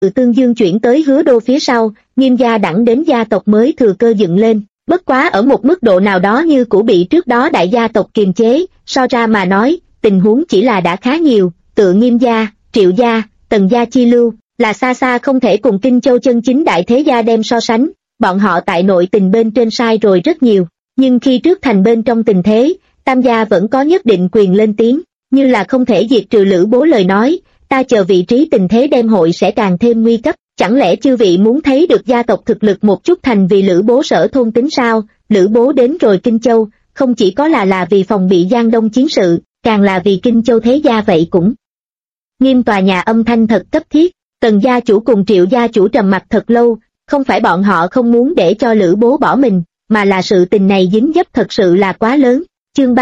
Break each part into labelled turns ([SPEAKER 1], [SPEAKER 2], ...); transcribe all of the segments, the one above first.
[SPEAKER 1] từ Tương Dương chuyển tới Hứa Đô phía sau, Nghiêm gia đẳng đến gia tộc mới thừa cơ dựng lên, bất quá ở một mức độ nào đó như cũ bị trước đó đại gia tộc kiềm chế, so ra mà nói, tình huống chỉ là đã khá nhiều, tựa Nghiêm gia, Triệu gia, Tần gia chi lưu, là xa xa không thể cùng Kinh Châu chân chính đại thế gia đem so sánh, bọn họ tại nội tình bên trên sai rồi rất nhiều, nhưng khi trước thành bên trong tình thế, Tam gia vẫn có nhất định quyền lên tiếng, như là không thể diệt trừ Lữ Bố lời nói, ta chờ vị trí tình thế đem hội sẽ càng thêm nguy cấp, chẳng lẽ chư vị muốn thấy được gia tộc thực lực một chút thành vì Lữ Bố sở thôn tính sao? Lữ Bố đến rồi Kinh Châu, không chỉ có là vì phòng bị Giang Đông chiến sự, càng là vì Kinh Châu thế gia vậy cũng. Nghiêm tòa nhà âm thanh thật cấp thiết, Tần gia chủ cùng Triệu gia chủ trầm mặc thật lâu, không phải bọn họ không muốn để cho Lữ Bố bỏ mình, mà là sự tình này dính dấp thật sự là quá lớn. Chương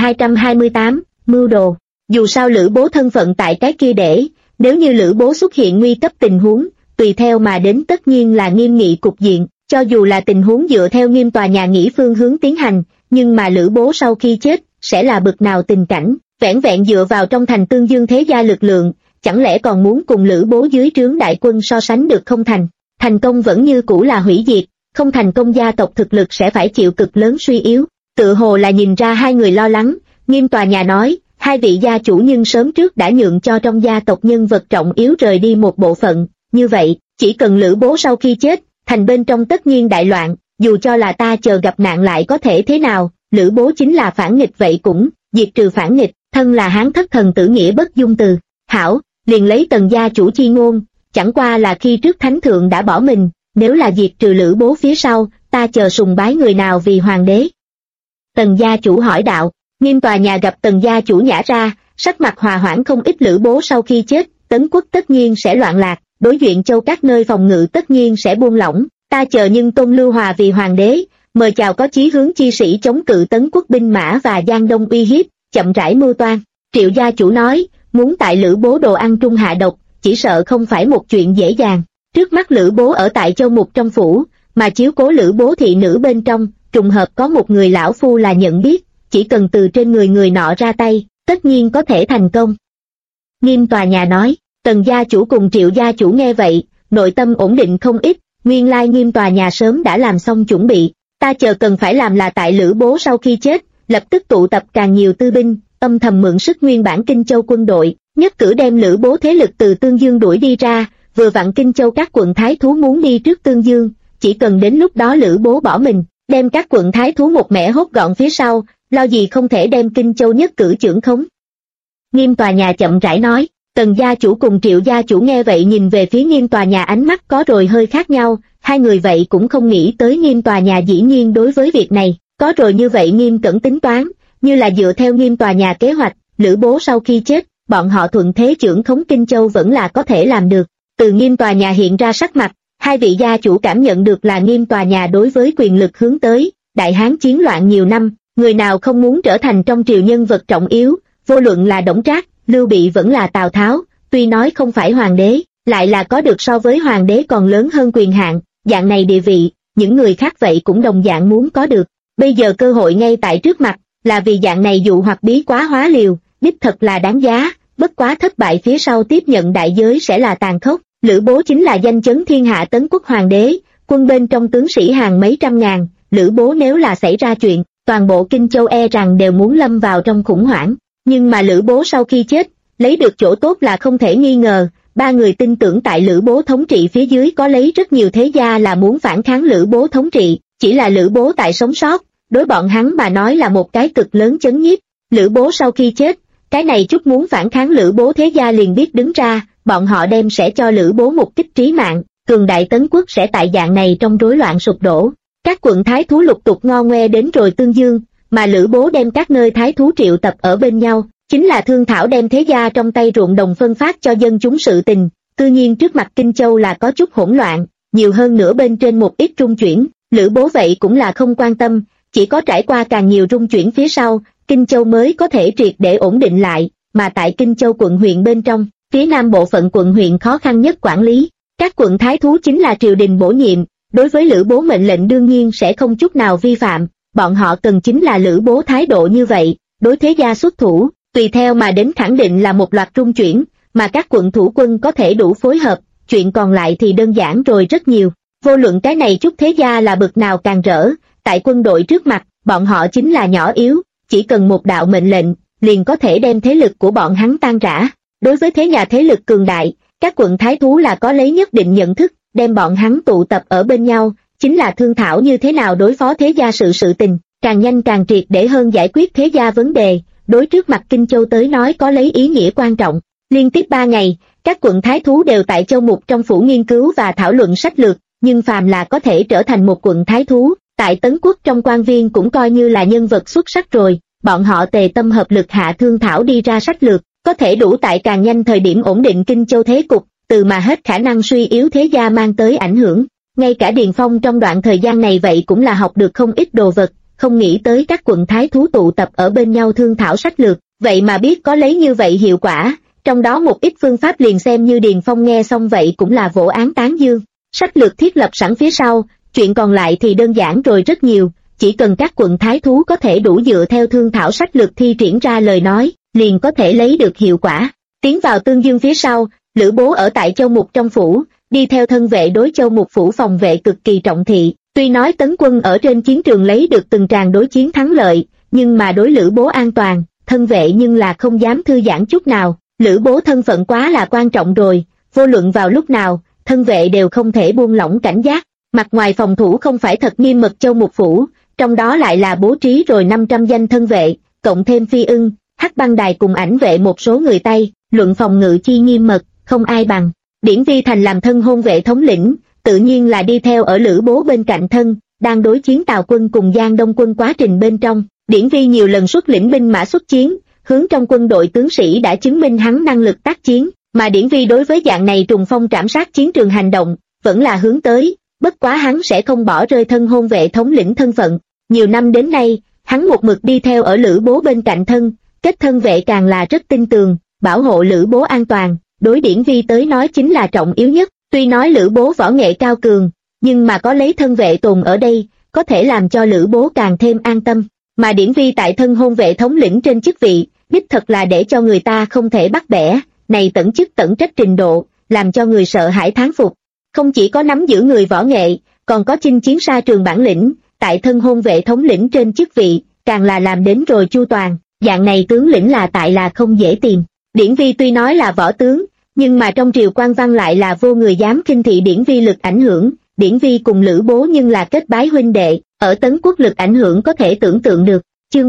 [SPEAKER 1] 3228, mưu đồ. Dù sao Lữ Bố thân phận tại cái kia để, nếu như Lữ Bố xuất hiện nguy cấp tình huống, tùy theo mà đến tất nhiên là nghiêm nghị cục diện, cho dù là tình huống dựa theo Nghiêm tòa nhà nghĩ phương hướng tiến hành, nhưng mà Lữ Bố sau khi chết, sẽ là bực nào tình cảnh, vẻn vẹn dựa vào trong thành Tương Dương thế gia lực lượng, chẳng lẽ còn muốn cùng Lữ Bố dưới trướng đại quân so sánh được không thành, thành công vẫn như cũ là hủy diệt, không thành công gia tộc thực lực sẽ phải chịu cực lớn suy yếu, tự hồ là nhìn ra hai người lo lắng, Nghiêm tòa nhà nói, hai vị gia chủ nhưng sớm trước đã nhượng cho trong gia tộc nhân vật trọng yếu rời đi một bộ phận, như vậy, chỉ cần Lữ Bố sau khi chết, thành bên trong tất nhiên đại loạn, dù cho là ta chờ gặp nạn lại có thể thế nào, Lữ Bố chính là phản nghịch vậy cũng, diệt trừ phản nghịch, thân là Hán thất thần tử nghĩa bất dung từ, hảo, liền lấy Tần gia chủ chi ngôn, chẳng qua là khi trước thánh thượng đã bỏ mình, nếu là diệt trừ Lữ Bố phía sau, ta chờ sùng bái người nào vì hoàng đế. Tần gia chủ hỏi đạo, Nghiêm tòa nhà gặp Tần gia chủ nhả ra, sắc mặt hòa hoãn không ít. Lữ Bố sau khi chết, Tấn quốc tất nhiên sẽ loạn lạc, đối Duyện Châu các nơi phòng ngự tất nhiên sẽ buông lỏng, ta chờ nhưng Tôn Lưu Hòa vì hoàng đế, mời chào có chí hướng chi sĩ chống cự Tấn quốc binh mã và Giang Đông uy hiếp, chậm rãi mưu toan. Triệu gia chủ nói, muốn tại Lữ Bố đồ ăn trung hạ độc, chỉ sợ không phải một chuyện dễ dàng. Trước mắt Lữ Bố ở tại Châu Mục trong phủ, mà chiếu cố Lữ Bố thị nữ bên trong, trùng hợp có một người lão phu là nhận biết, chỉ cần từ trên người nọ ra tay, tất nhiên có thể thành công. Nghiêm tòa nhà nói, Tần gia chủ cùng Triệu gia chủ nghe vậy, nội tâm ổn định không ít, nguyên lai Nghiêm tòa nhà sớm đã làm xong chuẩn bị, ta chờ cần phải làm là tại Lữ Bố sau khi chết, lập tức tụ tập càng nhiều tư binh, âm thầm mượn sức nguyên bản Kinh Châu quân đội, nhất cử đem Lữ Bố thế lực từ Tương Dương đuổi đi ra, vừa vặn Kinh Châu các quận thái thú muốn đi trước Tương Dương, chỉ cần đến lúc đó Lữ Bố bỏ mình, đem các quận thái thú một mẻ hốt gọn phía sau, lo gì không thể đem Kinh Châu nhất cử chưởng khống. Nghiêm tòa nhà chậm rãi nói, Tần gia chủ cùng Triệu gia chủ nghe vậy nhìn về phía Nghiêm tòa nhà ánh mắt có rồi hơi khác nhau, hai người vậy cũng không nghĩ tới Nghiêm tòa nhà dĩ nhiên đối với việc này, có rồi như vậy Nghiêm cẩn tính toán, như là dựa theo Nghiêm tòa nhà kế hoạch, Lữ Bố sau khi chết, bọn họ thuận thế chưởng khống Kinh Châu vẫn là có thể làm được. Từ Nghiêm tòa nhà hiện ra sắc mặt, hai vị gia chủ cảm nhận được là Nghiêm tòa nhà đối với quyền lực hướng tới, Đại Hán chiến loạn nhiều năm, người nào không muốn trở thành trong triều nhân vật trọng yếu, vô luận là Đổng Trác, Lưu Bị vẫn là Tào Tháo, tuy nói không phải hoàng đế, lại là có được so với hoàng đế còn lớn hơn quyền hạn, dạng này địa vị, những người khác vậy cũng đồng dạng muốn có được. Bây giờ cơ hội ngay tại trước mặt, là vì dạng này dụ hoặc bí quá hóa liều, đích thật là đáng giá, bất quá thất bại phía sau tiếp nhận đại giới sẽ là tàn khốc. Lữ Bố chính là danh chấn thiên hạ Tấn quốc hoàng đế, quân bên trong tướng sĩ hàng mấy trăm ngàn, Lữ Bố nếu là xảy ra chuyện, toàn bộ Kinh Châu e rằng đều muốn lâm vào trong khủng hoảng. Nhưng mà Lữ Bố sau khi chết, lấy được chỗ tốt là không thể nghi ngờ, ba người tin tưởng tại Lữ Bố thống trị phía dưới có lấy rất nhiều thế gia là muốn phản kháng Lữ Bố thống trị, chỉ là Lữ Bố tại sống sót, đối bọn hắn mà nói là một cái cực lớn chấn nhiếp. Lữ Bố sau khi chết, cái này chút muốn phản kháng Lữ Bố thế gia liền biết đứng ra, bọn họ đem sẽ cho Lữ Bố một kích trí mạng, cường đại Tấn quốc sẽ tại dạng này trong rối loạn sụp đổ. Các quận thái thú lục tục ngo ngoe đến rồi Tương Dương, mà Lữ Bố đem các nơi thái thú triệu tập ở bên nhau, chính là thương thảo đem thế gia trong tay ruộng đồng phân phát cho dân chúng sự tình. Tuy nhiên trước mặt Kinh Châu là có chút hỗn loạn, nhiều hơn nữa bên trên một ít rung chuyển, Lữ Bố vậy cũng là không quan tâm, chỉ có trải qua càng nhiều rung chuyển phía sau, Kinh Châu mới có thể triệt để ổn định lại, mà tại Kinh Châu quận huyện bên trong, phía nam bộ phận quận huyện khó khăn nhất quản lý, các quận thái thú chính là triều đình bổ nhiệm, đối với Lữ Bố mệnh lệnh đương nhiên sẽ không chút nào vi phạm, bọn họ cần chính là Lữ Bố thái độ như vậy, đối thế gia xuất thủ, tùy theo mà đến khẳng định là một loạt rung chuyển, mà các quận thủ quân có thể đủ phối hợp, chuyện còn lại thì đơn giản rồi rất nhiều. Vô luận cái này chút thế gia là bực nào càng rỡ, tại quân đội trước mặt, bọn họ chính là nhỏ yếu, chỉ cần một đạo mệnh lệnh, liền có thể đem thế lực của bọn hắn tan rã. Đối với thế nhà thế lực cường đại, các quận thái thú là có lấy nhất định nhận thức, đem bọn hắn tụ tập ở bên nhau, chính là thương thảo như thế nào đối phó thế gia sự tình, càng nhanh càng triệt để hơn giải quyết thế gia vấn đề, đối trước mặt Kinh Châu tới nói có lấy ý nghĩa quan trọng. Liên tiếp 3 ngày, các quận thái thú đều tại châu mục trong phủ nghiên cứu và thảo luận sách lược, nhưng phàm là có thể trở thành một quận thái thú, tại Tấn Quốc trong quan viên cũng coi như là nhân vật xuất sắc rồi, bọn họ tề tâm hợp lực hạ thương thảo đi ra sách lược, có thể đủ tại càng nhanh thời điểm ổn định Kinh Châu thế cục, từ mà hết khả năng suy yếu thế gia mang tới ảnh hưởng. Ngay cả Điền Phong trong đoạn thời gian này vậy cũng là học được không ít đồ vật, không nghĩ tới các quận thái thú tụ tập ở bên nhau thương thảo sách lược, vậy mà biết có lấy như vậy hiệu quả, trong đó một ít phương pháp liền xem như Điền Phong nghe xong vậy cũng là vỗ án tán dương. Sách lược thiết lập sẵn phía sau, chuyện còn lại thì đơn giản rồi rất nhiều, chỉ cần các quận thái thú có thể đủ dựa theo thương thảo sách lược thi triển ra lời nói, liền có thể lấy được hiệu quả. Tiến vào Tương Dương phía sau, Lữ Bố ở tại châu mục trong phủ, đi theo thân vệ đối châu mục phủ phòng vệ cực kỳ trọng thị, tuy nói tấn quân ở trên chiến trường lấy được từng tràng đối chiến thắng lợi, nhưng mà đối Lữ Bố an toàn, thân vệ nhưng là không dám thư giãn chút nào. Lữ Bố thân phận quá là quan trọng rồi, vô luận vào lúc nào, thân vệ đều không thể buông lỏng cảnh giác. Mặt ngoài phòng thủ không phải thật nghiêm mật châu mục phủ, trong đó lại là bố trí rồi 500 danh thân vệ, cộng thêm Phi Ưng, Hắc Băng Đài cùng ảnh vệ một số người Tây, luận phòng ngự chi nghiêm mật, không ai bằng. Điển Vi Thành làm thân hôn vệ thống lĩnh, tự nhiên là đi theo ở Lữ Bố bên cạnh thân, đang đối chiến Tào quân cùng Giang Đông quân quá trình bên trong. Điển Vi nhiều lần xuất lĩnh binh mã xuất chiến, hướng trong quân đội tướng sĩ đã chứng minh hắn năng lực tác chiến, mà Điển Vi đối với dạng này trùng phong trảm sát chiến trường hành động, vẫn là hướng tới, bất quá hắn sẽ không bỏ rơi thân hôn vệ thống lĩnh thân phận. Nhiều năm đến nay, hắn một mực đi theo ở Lữ Bố bên cạnh thân, kết thân vệ càng là rất tin tường, bảo hộ Lữ Bố an toàn, đối Điển Vi tới nói chính là trọng yếu nhất. Tuy nói Lữ Bố võ nghệ cao cường, nhưng mà có lấy thân vệ tồn ở đây, có thể làm cho Lữ Bố càng thêm an tâm. Mà Điển Vi tại thân hôn vệ thống lĩnh trên chức vị, đích thật là để cho người ta không thể bắt bẻ, này tận chức tận trách trình độ, làm cho người sợ hãi thán phục. Không chỉ có nắm giữ người võ nghệ, còn có chinh chiến xa trường bản lĩnh, tại thân hôn vệ thống lĩnh trên chức vị, càng là làm đến rồi chu toàn, dạng này tướng lĩnh là tại là không dễ tìm. Điển Vi tuy nói là võ tướng, nhưng mà trong triều quan văn lại là vô người dám khinh thị Điển Vi lực ảnh hưởng. Điển Vi cùng Lữ Bố nhưng là kết bái huynh đệ, ở Tấn Quốc lực ảnh hưởng có thể tưởng tượng được. Chương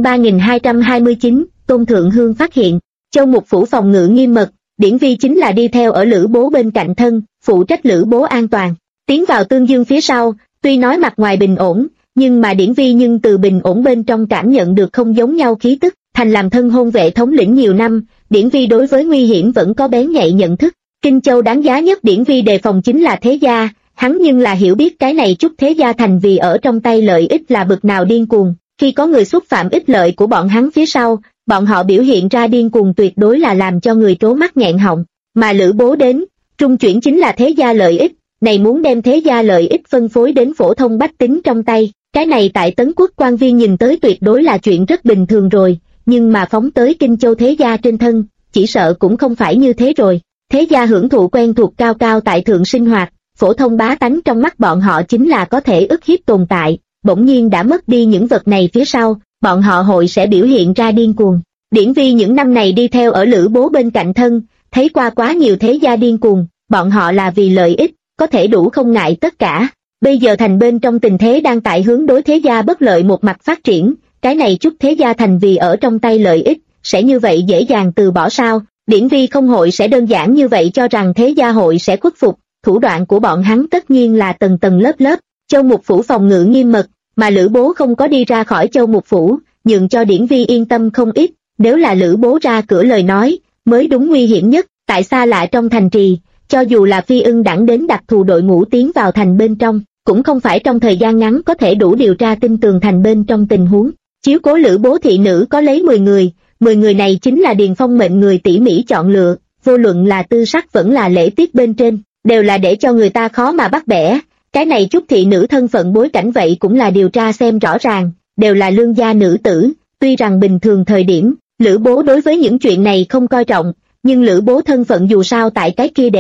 [SPEAKER 1] 3229, Tôn Thượng Hương phát hiện, châu mục phủ phòng ngự nghiêm mật, Điển Vi chính là đi theo ở Lữ Bố bên cạnh thân, phụ trách Lữ Bố an toàn. Tiến vào Tương Dương phía sau, tuy nói mặt ngoài bình ổn, nhưng mà Điển Vi nhưng từ bình ổn bên trong cảm nhận được không giống nhau khí tức. Thành làm thân hôn vệ thống lĩnh nhiều năm, Điển Vi đối với nguy hiểm vẫn có bén nhạy nhận thức. Kinh Châu đáng giá nhất Điển Vi đề phòng chính là thế gia, hắn nhưng là hiểu biết cái này chút thế gia thành vì ở trong tay lợi ích là bực nào điên cuồng. Khi có người xúc phạm ích lợi của bọn hắn phía sau, bọn họ biểu hiện ra điên cuồng tuyệt đối là làm cho người trố mắt nghẹn họng. Mà Lữ Bố đến, trung chuyển chính là thế gia lợi ích, này muốn đem thế gia lợi ích phân phối đến phổ thông bách tính trong tay, cái này tại Tấn Quốc quan viên nhìn tới tuyệt đối là chuyện rất bình thường rồi, nhưng mà phóng tới Kinh Châu thế gia trên thân, chỉ sợ cũng không phải như thế rồi. Thế gia hưởng thụ quen thuộc cao cao tại thượng sinh hoạt, phổ thông bá tánh trong mắt bọn họ chính là có thể ức hiếp tồn tại, bỗng nhiên đã mất đi những vật này phía sau, bọn họ hội sẽ biểu hiện ra điên cuồng. Điển Vi những năm này đi theo ở Lữ Bố bên cạnh thân, thấy qua quá nhiều thế gia điên cuồng, bọn họ là vì lợi ích, có thể đủ không ngại tất cả. Bây giờ thành bên trong tình thế đang tại hướng đối thế gia bất lợi một mặt phát triển, cái này chút thế gia thành vì ở trong tay lợi ích, sẽ như vậy dễ dàng từ bỏ sao? Điển Vi không hội sẽ đơn giản như vậy cho rằng thế gia hội sẽ khuất phục, thủ đoạn của bọn hắn tất nhiên là tầng tầng lớp lớp. Châu mục phủ phòng ngự nghiêm mật, mà Lữ Bố không có đi ra khỏi châu mục phủ, nhường cho Điển Vi yên tâm không ít. Nếu là Lữ Bố ra cửa lời nói, mới đúng nguy hiểm nhất. Tại xa lạ trong thành trì, cho dù là Phi Ưng đẳng đến đặc thù đội ngũ tiến vào thành bên trong, cũng không phải trong thời gian ngắn có thể đủ điều tra tin tường thành bên trong tình huống. Chiếu cố Lữ Bố thị nữ có lấy 10 người, 10 người này chính là Điền Phong mệnh người tỉ mỉ chọn lựa, vô luận là tư sắc vẫn là lễ tiết bên trên, đều là để cho người ta khó mà bắt bẻ. Cái này chút thị nữ thân phận bối cảnh vậy cũng là điều tra xem rõ ràng, đều là lương gia nữ tử. Tuy rằng bình thường thời điểm, Lữ Bố đối với những chuyện này không coi trọng, nhưng Lữ Bố thân phận dù sao tại cái kia để,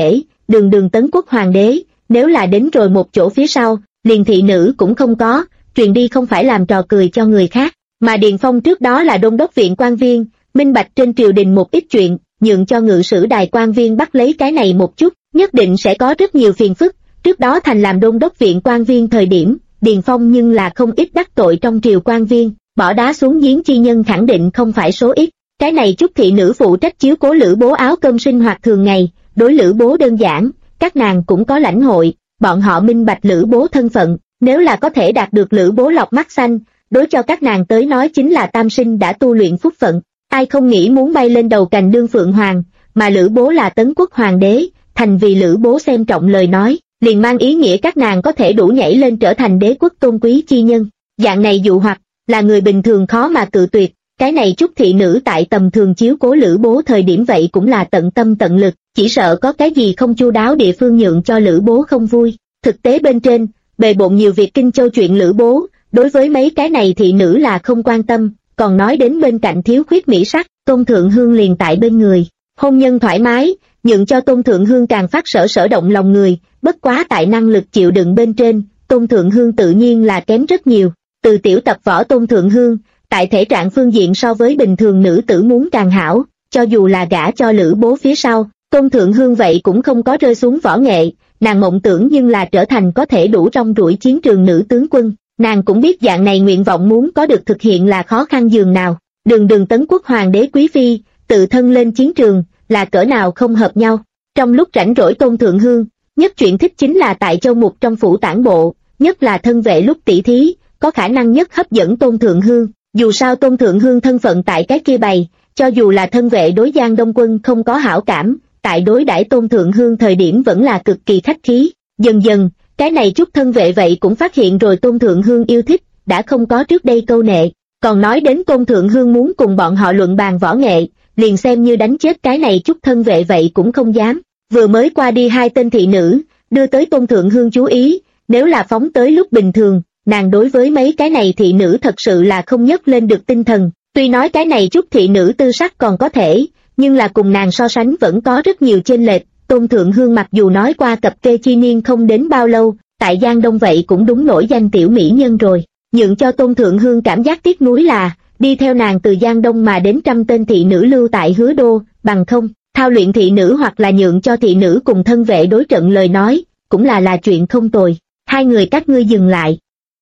[SPEAKER 1] đường Tấn Quốc hoàng đế, nếu là đến rồi một chỗ phía sau, liền thị nữ cũng không có, truyền đi không phải làm trò cười cho người khác, mà Điền Phong trước đó là đôn đốc viện quan viên, minh bạch trên triều đình một ít chuyện, nhượng cho ngự sử đài quan viên bắt lấy cái này một chút, nhất định sẽ có rất nhiều phiền phức. Trước đó thành làm đôn đốc viện quan viên thời điểm, Điền Phong nhưng là không ít đắc tội trong triều quan viên, bỏ đá xuống giếng chi nhân khẳng định không phải số ít. Cái này chút thị nữ phụ trách chiếu cố Lữ Bố áo cơm sinh hoạt thường ngày, đối Lữ Bố đơn giản, các nàng cũng có lãnh hội, bọn họ minh bạch Lữ Bố thân phận, nếu là có thể đạt được Lữ Bố lọc mắt xanh, đối cho các nàng tới nói chính là tam sinh đã tu luyện phúc phận. Ai không nghĩ muốn bay lên đầu cành đương phượng hoàng, mà Lữ Bố là Tấn Quốc hoàng đế, thành vì Lữ Bố xem trọng lời nói, liền mang ý nghĩa các nàng có thể đủ nhảy lên trở thành đế quốc tôn quý chi nhân. Dạng này dụ hoặc là người bình thường khó mà cự tuyệt. Cái này chút thị nữ tại tầm thường chiếu cố Lữ Bố thời điểm vậy cũng là tận tâm tận lực, chỉ sợ có cái gì không chu đáo địa phương nhượng cho Lữ Bố không vui. Thực tế bên trên, bề bộn nhiều việc Kinh Châu chuyện Lữ Bố, đối với mấy cái này thị nữ là không quan tâm, còn nói đến bên cạnh thiếu khuyết mỹ sắc, Tôn Thượng Hương liền tại bên người. Hôn nhân thoải mái, nhượng cho Tôn Thượng Hương càng phát sở động lòng người, bất quá tại năng lực chịu đựng bên trên, Tôn Thượng Hương tự nhiên là kém rất nhiều. Từ tiểu tập võ Tôn Thượng Hương, tại thể trạng phương diện so với bình thường nữ tử muốn càng hảo, cho dù là gả cho Lữ Bố phía sau, Tôn Thượng Hương vậy cũng không có rơi xuống võ nghệ, nàng mộng tưởng nhưng là trở thành có thể đủ rong ruổi chiến trường nữ tướng quân, nàng cũng biết dạng này nguyện vọng muốn có được thực hiện là khó khăn dường nào. Đường Tấn Quốc hoàng đế quý phi, tự thân lên chiến trường, là cỡ nào không hợp nhau. Trong lúc rảnh rỗi Tôn Thượng Hương, nhất chuyện thích chính là tại châu mục trong phủ tản bộ, nhất là thân vệ lúc tỷ thí, có khả năng nhất hấp dẫn Tôn Thượng Hương. Dù sao Tôn Thượng Hương thân phận tại cái kia bày, cho dù là thân vệ đối Giang Đông Quân không có hảo cảm, tại đối đãi Tôn Thượng Hương thời điểm vẫn là cực kỳ khách khí. Dần dần, cái này chút thân vệ vậy cũng phát hiện rồi Tôn Thượng Hương yêu thích, đã không có trước đây câu nệ. Còn nói đến Tôn Thượng Hương muốn cùng bọn họ luận bàn võ nghệ, liền xem như đánh chết cái này chút thân vệ vậy cũng không dám. Vừa mới qua đi hai tên thị nữ, đưa tới Tôn Thượng Hương chú ý, nếu là phóng tới lúc bình thường, nàng đối với mấy cái này thị nữ thật sự là không nhấc lên được tinh thần. Tuy nói cái này chút thị nữ tư sắc còn có thể, nhưng là cùng nàng so sánh vẫn có rất nhiều chênh lệch. Tôn Thượng Hương mặc dù nói qua cập kê chi niên không đến bao lâu, tại Giang Đông vậy cũng đúng nổi danh tiểu mỹ nhân rồi. Nhượng cho Tôn Thượng Hương cảm giác tiếc nuối là, đi theo nàng từ Giang Đông mà đến trăm tên thị nữ lưu tại Hứa Đô, bằng không, thao luyện thị nữ hoặc là nhượng cho thị nữ cùng thân vệ đối trận lời nói, cũng là chuyện không tồi. Hai người các ngươi dừng lại.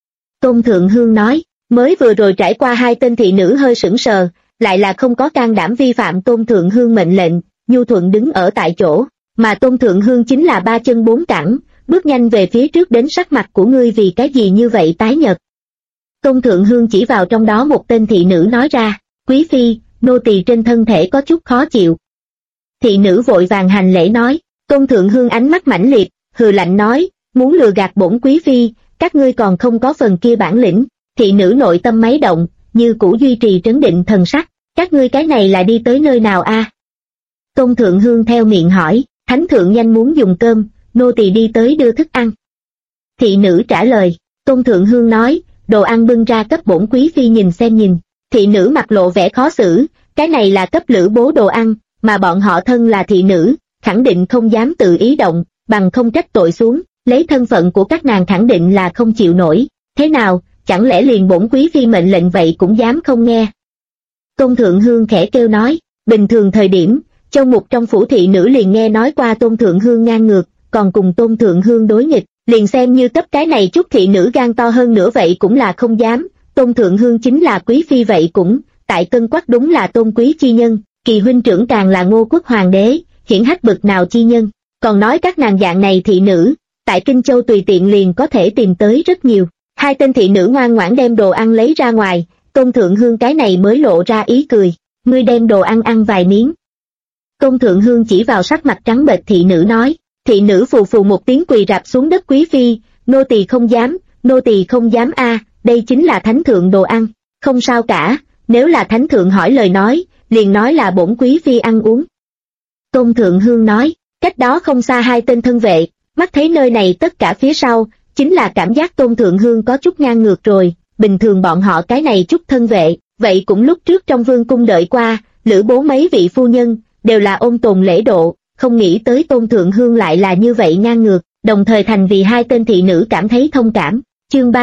[SPEAKER 1] Tôn Thượng Hương nói, mới vừa rồi trải qua hai tên thị nữ hơi sững sờ, lại là không có can đảm vi phạm Tôn Thượng Hương mệnh lệnh, nhu thuận đứng ở tại chỗ, mà Tôn Thượng Hương chính là ba chân bốn cẳng, bước nhanh về phía trước đến sắc mặt của ngươi vì cái gì như vậy tái nhợt. Tôn Thượng Hương chỉ vào trong đó một tên thị nữ nói ra, quý phi, nô tỳ trên thân thể có chút khó chịu. Thị nữ vội vàng hành lễ nói, Tôn Thượng Hương ánh mắt mãnh liệt, hừ lạnh nói, muốn lừa gạt bổn quý phi, các ngươi còn không có phần kia bản lĩnh. Thị nữ nội tâm máy động, như cũ duy trì trấn định thần sắc, các ngươi cái này là đi tới nơi nào a? Tôn Thượng Hương theo miệng hỏi, thánh thượng nhanh muốn dùng cơm, nô tỳ đi tới đưa thức ăn. Thị nữ trả lời, Tôn Thượng Hương nói, đồ ăn bưng ra cấp bổn quý phi nhìn xem nhìn. Thị nữ mặt lộ vẻ khó xử, cái này là cấp Lữ Bố đồ ăn, mà bọn họ thân là thị nữ, khẳng định không dám tự ý động, bằng không trách tội xuống, lấy thân phận của các nàng khẳng định là không chịu nổi. Thế nào, chẳng lẽ liền bổn quý phi mệnh lệnh vậy cũng dám không nghe? Tôn Thượng Hương khẽ kêu nói, bình thường thời điểm, châu mục trong phủ thị nữ liền nghe nói qua Tôn Thượng Hương ngang ngược, còn cùng Tôn Thượng Hương đối nghịch, liền xem như cấp cái này chút thị nữ gan to hơn nữa vậy cũng là không dám. Tôn Thượng Hương chính là quý phi vậy cũng, tại Cân Quắc đúng là tôn quý chi nhân, Kỳ huynh trưởng càng là Ngô Quốc hoàng đế, hiển hách bực nào chi nhân, còn nói các nàng dạng này thị nữ, tại Kinh Châu tùy tiện liền có thể tìm tới rất nhiều. Hai tên thị nữ ngoan ngoãn đem đồ ăn lấy ra ngoài, Tôn Thượng Hương cái này mới lộ ra ý cười, ngươi đem đồ ăn ăn vài miếng. Tôn Thượng Hương chỉ vào sắc mặt trắng bệch thị nữ nói, thị nữ phù phù một tiếng quỳ rạp xuống đất, quý phi, nô tỳ không dám, nô tỳ không dám a, đây chính là thánh thượng đồ ăn, không sao cả, nếu là thánh thượng hỏi lời nói, liền nói là bổn quý phi ăn uống. Tôn Thượng Hương nói, cách đó không xa hai tên thân vệ, mắt thấy nơi này tất cả phía sau, chính là cảm giác Tôn Thượng Hương có chút ngang ngược rồi, bình thường bọn họ cái này chút thân vệ, vậy cũng lúc trước trong vương cung đợi qua, Lữ Bố mấy vị phu nhân, đều là ôn tồn lễ độ, không nghĩ tới Tôn Thượng Hương lại là như vậy ngang ngược, đồng thời thành vì hai tên thị nữ cảm thấy thông cảm. Chương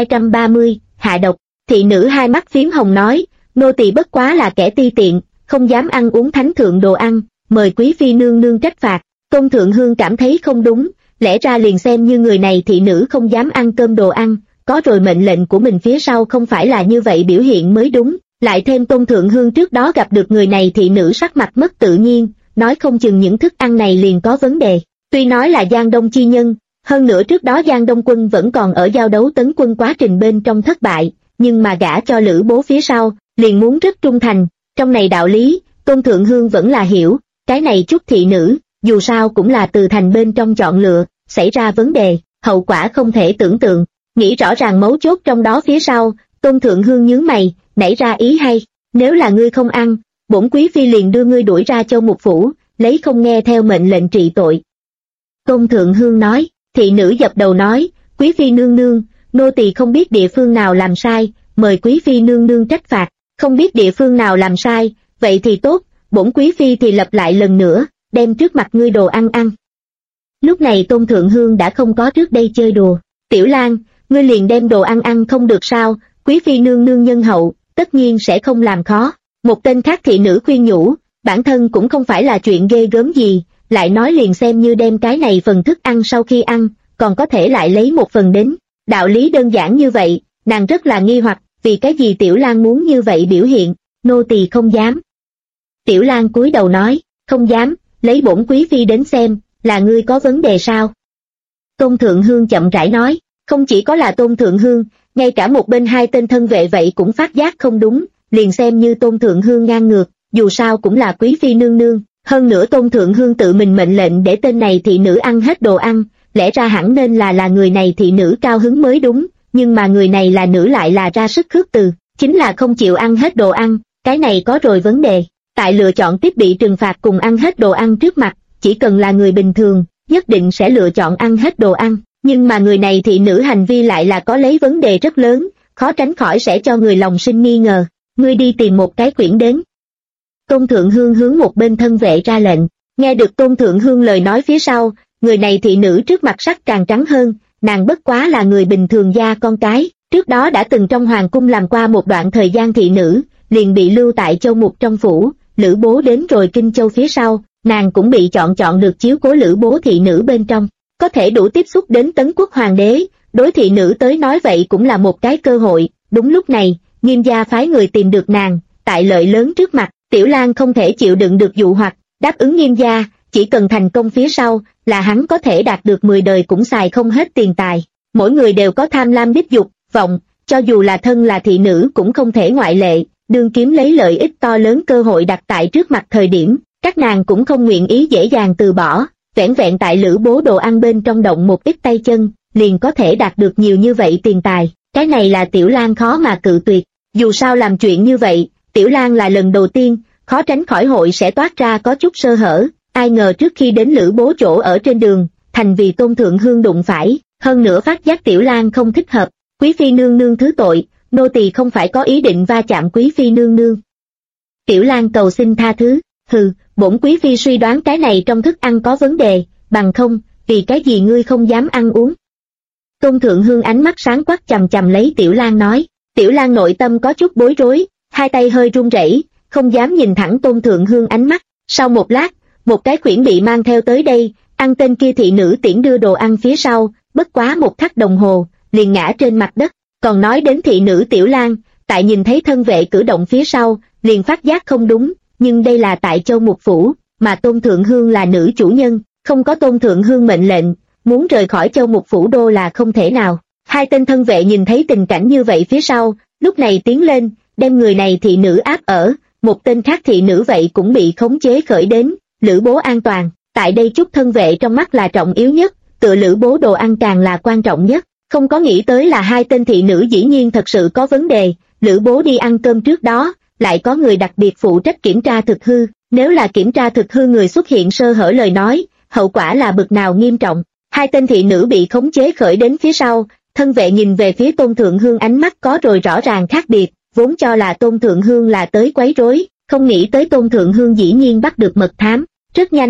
[SPEAKER 1] 3230, hạ độc. Thị nữ hai mắt phím hồng nói, nô tỳ bất quá là kẻ ti tiện, không dám ăn uống thánh thượng đồ ăn, mời quý phi nương nương trách phạt. Tôn Thượng Hương cảm thấy không đúng, lẽ ra liền xem như người này thị nữ không dám ăn cơm đồ ăn, có rồi mệnh lệnh của mình phía sau không phải là như vậy biểu hiện mới đúng. Lại thêm Tôn Thượng Hương trước đó gặp được người này thị nữ sắc mặt mất tự nhiên, nói không chừng những thức ăn này liền có vấn đề. Tuy nói là Giang Đông chi nhân, hơn nữa trước đó Giang Đông quân vẫn còn ở giao đấu tấn quân quá trình bên trong thất bại, nhưng mà gả cho Lữ Bố phía sau, liền muốn rất trung thành, trong này đạo lý, Tôn Thượng Hương vẫn là hiểu, cái này chút thị nữ, dù sao cũng là từ thành bên trong chọn lựa, xảy ra vấn đề, hậu quả không thể tưởng tượng, nghĩ rõ ràng mấu chốt trong đó phía sau, Tôn Thượng Hương nhướng mày, nảy ra ý hay, nếu là ngươi không ăn, bổn quý phi liền đưa ngươi đuổi ra Châu Mục Phủ, lấy không nghe theo mệnh lệnh trị tội. Tôn Thượng Hương nói, thị nữ dập đầu nói, quý phi nương nương, nô tỳ không biết địa phương nào làm sai, mời quý phi nương nương trách phạt, không biết địa phương nào làm sai, vậy thì tốt, bổn quý phi thì lặp lại lần nữa, đem trước mặt ngươi đồ ăn ăn. Lúc này Tôn Thượng Hương đã không có trước đây chơi đùa, Tiểu Lan, ngươi liền đem đồ ăn ăn không được sao, quý phi nương nương nhân hậu, tất nhiên sẽ không làm khó. Một tên khác thị nữ khuyên nhủ, bản thân cũng không phải là chuyện ghê gớm gì, lại nói liền xem như đem cái này phần thức ăn sau khi ăn, còn có thể lại lấy một phần đến. Đạo lý đơn giản như vậy, nàng rất là nghi hoặc, vì cái gì Tiểu Lan muốn như vậy biểu hiện, nô tỳ không dám. Tiểu Lan cúi đầu nói, không dám, lấy bổn quý phi đến xem, là ngươi có vấn đề sao? Tôn Thượng Hương chậm rãi nói, không chỉ có là Tôn Thượng Hương, ngay cả một bên hai tên thân vệ vậy cũng phát giác không đúng, liền xem như Tôn Thượng Hương ngang ngược, dù sao cũng là quý phi nương nương, hơn nữa Tôn Thượng Hương tự mình mệnh lệnh để tên này thị nữ ăn hết đồ ăn, lẽ ra hẳn nên là người này thị nữ cao hứng mới đúng, nhưng mà người này là nữ lại là ra sức khước từ, chính là không chịu ăn hết đồ ăn, cái này có rồi vấn đề. Tại lựa chọn tiếp bị trừng phạt cùng ăn hết đồ ăn trước mặt, chỉ cần là người bình thường, nhất định sẽ lựa chọn ăn hết đồ ăn, nhưng mà người này thị nữ hành vi lại là có lấy vấn đề rất lớn, khó tránh khỏi sẽ cho người lòng sinh nghi ngờ, ngươi đi tìm một cái quyển đến. Tôn Thượng Hương hướng một bên thân vệ ra lệnh, nghe được Tôn Thượng Hương lời nói phía sau, người này thị nữ trước mặt sắc càng trắng hơn, nàng bất quá là người bình thường gia con cái, trước đó đã từng trong hoàng cung làm qua một đoạn thời gian thị nữ, liền bị lưu tại Châu Mục trong phủ, Lữ Bố đến rồi Kinh Châu phía sau, nàng cũng bị chọn được chiếu cố Lữ Bố thị nữ bên trong, có thể đủ tiếp xúc đến Tấn Quốc hoàng đế, đối thị nữ tới nói vậy cũng là một cái cơ hội. Đúng lúc này, Nghiêm gia phái người tìm được nàng, tại lợi lớn trước mặt, Tiểu Lan không thể chịu đựng được dụ hoặc, đáp ứng Nghiêm gia, chỉ cần thành công phía sau, là hắn có thể đạt được 10 đời cũng xài không hết tiền tài. Mỗi người đều có tham lam đích dục, vọng, cho dù là thân là thị nữ cũng không thể ngoại lệ, đương kiếm lấy lợi ích to lớn cơ hội đặt tại trước mặt thời điểm, các nàng cũng không nguyện ý dễ dàng từ bỏ, vẻn vẹn tại Lữ Bố đồ ăn bên trong động một ít tay chân, liền có thể đạt được nhiều như vậy tiền tài, cái này là Tiểu Lan khó mà cự tuyệt, dù sao làm chuyện như vậy, Tiểu Lan là lần đầu tiên, khó tránh khỏi hội sẽ toát ra có chút sơ hở, ai ngờ trước khi đến Lữ Bố chỗ ở trên đường, thành vì Tôn Thượng Hương đụng phải, hơn nữa phát giác Tiểu Lan không thích hợp, quý phi nương nương thứ tội, nô tỳ không phải có ý định va chạm quý phi nương nương. Tiểu Lan cầu xin tha thứ, hừ, bổn quý phi suy đoán cái này trong thức ăn có vấn đề, bằng không, vì cái gì ngươi không dám ăn uống. Tôn Thượng Hương ánh mắt sáng quắc chằm chằm lấy Tiểu Lan nói, Tiểu Lan nội tâm có chút bối rối, hai tay hơi run rẩy, không dám nhìn thẳng Tôn Thượng Hương ánh mắt, sau một lát, một cái quyển bị mang theo tới đây, ăn tên kia thị nữ tiễn đưa đồ ăn phía sau, bất quá một khắc đồng hồ, liền ngã trên mặt đất, còn nói đến thị nữ Tiểu Lan, tại nhìn thấy thân vệ cử động phía sau, liền phát giác không đúng, nhưng đây là tại Châu Mục Phủ, mà Tôn Thượng Hương là nữ chủ nhân, không có Tôn Thượng Hương mệnh lệnh, muốn rời khỏi Châu Mục Phủ đô là không thể nào. Hai tên thân vệ nhìn thấy tình cảnh như vậy phía sau, lúc này tiến lên, đem người này thị nữ áp ở, một tên khác thị nữ vậy cũng bị khống chế khởi đến, Lữ Bố an toàn, tại đây chút thân vệ trong mắt là trọng yếu nhất, tựa Lữ Bố đồ ăn càng là quan trọng nhất, không có nghĩ tới là hai tên thị nữ dĩ nhiên thật sự có vấn đề, Lữ Bố đi ăn cơm trước đó, lại có người đặc biệt phụ trách kiểm tra thực hư, nếu là kiểm tra thực hư người xuất hiện sơ hở lời nói, hậu quả là bực nào nghiêm trọng. Hai tên thị nữ bị khống chế khởi đến phía sau, thân vệ nhìn về phía Tôn Thượng Hương ánh mắt có rồi rõ ràng khác biệt, vốn cho là Tôn Thượng Hương là tới quấy rối, không nghĩ tới Tôn Thượng Hương dĩ nhiên bắt được mật thám, rất nhanh,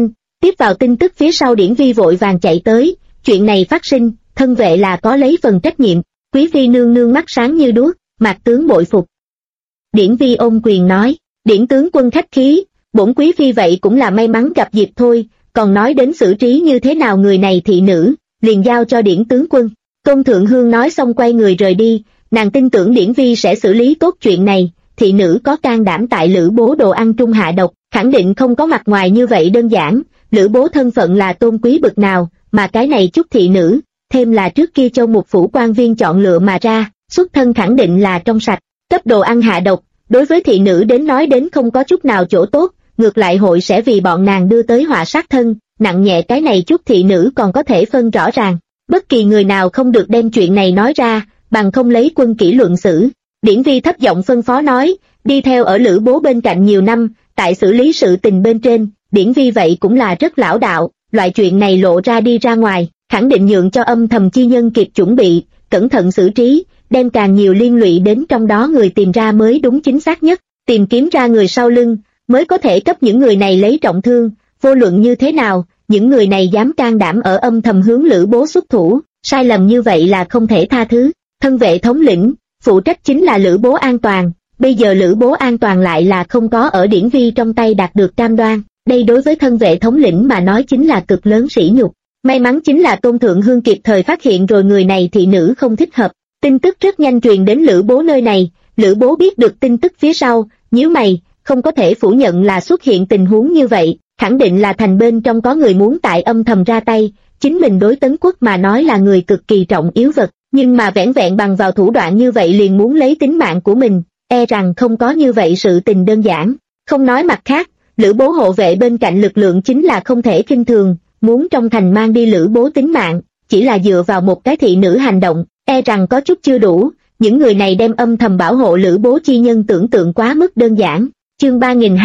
[SPEAKER 1] Tiếp vào tin tức phía sau Điển Vi vội vàng chạy tới, chuyện này phát sinh, thân vệ là có lấy phần trách nhiệm. Quý phi nương nương mắt sáng như đuốc, Mạc tướng bội phục. Điển Vi ôm quyền nói, Điển tướng quân khách khí, bổn quý phi vậy cũng là may mắn gặp dịp thôi, còn nói đến xử trí như thế nào người này thị nữ, liền giao cho Điển tướng quân. Tôn Thượng Hương nói xong quay người rời đi, nàng tin tưởng Điển Vi sẽ xử lý tốt chuyện này, thị nữ có can đảm tại Lữ Bố đồ ăn trung hạ độc, khẳng định không có mặt ngoài như vậy đơn giản, Lữ Bố thân phận là tôn quý bực nào, mà cái này chút thị nữ, thêm là trước kia Châu Mục phủ quan viên chọn lựa mà ra, xuất thân khẳng định là trong sạch, cấp đồ ăn hạ độc, đối với thị nữ đến nói đến không có chút nào chỗ tốt, ngược lại hội sẽ vì bọn nàng đưa tới họa sát thân, nặng nhẹ cái này chút thị nữ còn có thể phân rõ ràng, bất kỳ người nào không được đem chuyện này nói ra, bằng không lấy quân kỷ luận xử. Điển Vi thấp giọng phân phó nói, đi theo ở Lữ Bố bên cạnh nhiều năm, tại xử lý sự tình bên trên, Điển Vi vậy cũng là rất lão đạo, loại chuyện này lộ ra đi ra ngoài, khẳng định nhượng cho âm thầm chi nhân kịp chuẩn bị, cẩn thận xử trí, đem càng nhiều liên lụy đến trong đó người tìm ra mới đúng chính xác nhất, tìm kiếm ra người sau lưng, mới có thể cấp những người này lấy trọng thương, vô luận như thế nào, những người này dám can đảm ở âm thầm hướng Lữ Bố xuất thủ, sai lầm như vậy là không thể tha thứ. Thân vệ thống lĩnh, phụ trách chính là Lữ Bố an toàn, bây giờ Lữ Bố an toàn lại là không có ở Điển Vi trong tay đạt được cam đoan, đây đối với thân vệ thống lĩnh mà nói chính là cực lớn sỉ nhục. May mắn chính là Tôn Thượng Hương kịp thời phát hiện rồi người này thị nữ không thích hợp, tin tức rất nhanh truyền đến Lữ Bố nơi này, Lữ Bố biết được tin tức phía sau, nhíu mày, không có thể phủ nhận là xuất hiện tình huống như vậy, khẳng định là thành bên trong có người muốn tại âm thầm ra tay, chính mình đối Tấn Quốc mà nói là người cực kỳ trọng yếu vật, nhưng mà vẻn vẹn bằng vào thủ đoạn như vậy liền muốn lấy tính mạng của mình, e rằng không có như vậy sự tình đơn giản. Không nói mặt khác, Lữ Bố hộ vệ bên cạnh lực lượng chính là không thể khinh thường, muốn trong thành mang đi Lữ Bố tính mạng, chỉ là dựa vào một cái thị nữ hành động, e rằng có chút chưa đủ, những người này đem âm thầm bảo hộ Lữ Bố chi nhân tưởng tượng quá mức đơn giản. Chương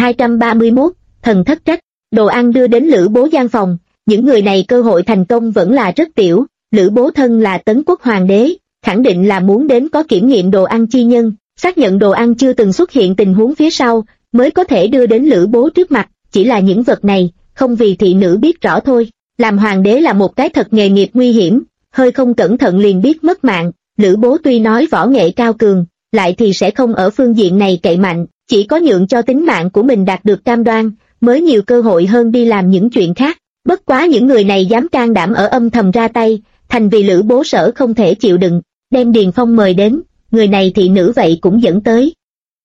[SPEAKER 1] 3231, thần thất trách, đồ ăn đưa đến Lữ Bố gian phòng, những người này cơ hội thành công vẫn là rất tiểu, Lữ Bố thân là Tấn Quốc hoàng đế, khẳng định là muốn đến có kiểm nghiệm đồ ăn chi nhân, xác nhận đồ ăn chưa từng xuất hiện tình huống phía sau, mới có thể đưa đến Lữ Bố trước mặt, chỉ là những vật này, không vì thị nữ biết rõ thôi, làm hoàng đế là một cái thật nghề nghiệp nguy hiểm, hơi không cẩn thận liền biết mất mạng, Lữ Bố tuy nói võ nghệ cao cường, lại thì sẽ không ở phương diện này cậy mạnh, chỉ có nhượng cho tính mạng của mình đạt được cam đoan, mới nhiều cơ hội hơn đi làm những chuyện khác, bất quá những người này dám can đảm ở âm thầm ra tay, thành vì Lữ Bố sở không thể chịu đựng, đem Điền Phong mời đến, người này thị nữ vậy cũng dẫn tới.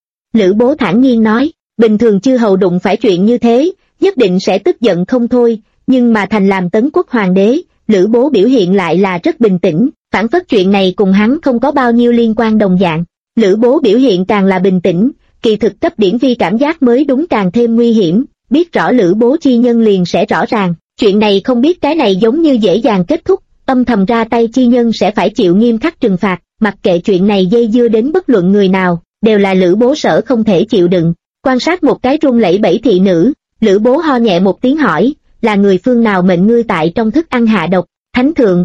[SPEAKER 1] Lữ Bố thản nhiên nói, bình thường chư hầu đụng phải chuyện như thế, nhất định sẽ tức giận không thôi, nhưng mà thành làm Tấn Quốc hoàng đế, Lữ Bố biểu hiện lại là rất bình tĩnh, phản phất chuyện này cùng hắn không có bao nhiêu liên quan đồng dạng. Lữ Bố biểu hiện càng là bình tĩnh, kỳ thực cấp Điển Vi cảm giác mới đúng càng thêm nguy hiểm, biết rõ Lữ Bố chi nhân liền sẽ rõ ràng, chuyện này không biết cái này giống như dễ dàng kết thúc, âm thầm ra tay chi nhân sẽ phải chịu nghiêm khắc trừng phạt, mặc kệ chuyện này dây dưa đến bất luận người nào, đều là Lữ Bố sở không thể chịu đựng. Quan sát một cái run lẩy bẩy thị nữ, Lữ Bố ho nhẹ một tiếng hỏi, là người phương nào mệnh ngươi tại trong thức ăn hạ độc? Thánh thượng,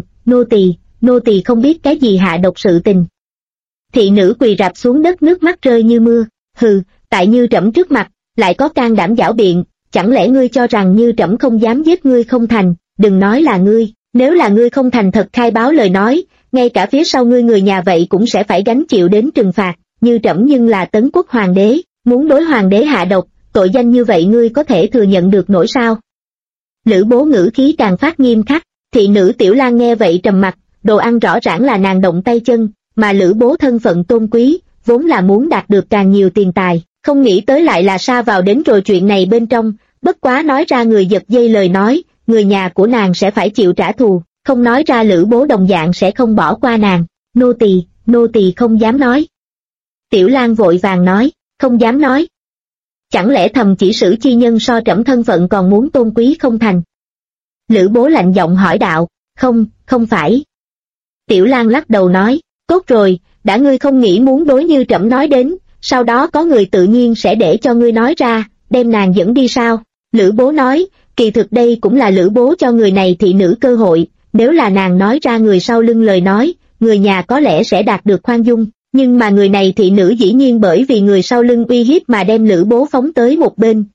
[SPEAKER 1] nô tỳ không biết cái gì hạ độc sự tình. Thị nữ quỳ rạp xuống đất nước mắt rơi như mưa, hừ, tại Như Trẫm trước mặt, lại có can đảm giảo biện, chẳng lẽ ngươi cho rằng Như Trẫm không dám giết ngươi không thành, đừng nói là ngươi, nếu là ngươi không thành thật khai báo lời nói, ngay cả phía sau ngươi người nhà vậy cũng sẽ phải gánh chịu đến trừng phạt, Như Trẫm nhưng là Tấn Quốc hoàng đế, muốn đối hoàng đế hạ độc, tội danh như vậy ngươi có thể thừa nhận được nổi sao? Lữ Bố ngữ khí càng phát nghiêm khắc, thị nữ Tiểu Lan nghe vậy trầm mặt, đồ ăn rõ ràng là nàng động tay chân, mà Lữ Bố thân phận tôn quý, vốn là muốn đạt được càng nhiều tiền tài, không nghĩ tới lại là sa vào đến rồi chuyện này bên trong, bất quá nói ra người giật dây lời nói, người nhà của nàng sẽ phải chịu trả thù, không nói ra Lữ Bố đồng dạng sẽ không bỏ qua nàng, nô tỳ không dám nói. Tiểu Lan vội vàng nói, không dám nói. Chẳng lẽ thầm chỉ sử chi nhân so trẫm thân phận còn muốn tôn quý không thành? Lữ Bố lạnh giọng hỏi đạo, không phải. Tiểu Lan lắc đầu nói, tốt rồi, đã ngươi không nghĩ muốn đối như trẫm nói đến, sau đó có người tự nhiên sẽ để cho ngươi nói ra, đem nàng dẫn đi sao? Lữ Bố nói, kỳ thực đây cũng là Lữ Bố cho người này thị nữ cơ hội, nếu là nàng nói ra người sau lưng lời nói, người nhà có lẽ sẽ đạt được khoan dung, nhưng mà người này thị nữ dĩ nhiên bởi vì người sau lưng uy hiếp mà đem Lữ Bố phóng tới một bên,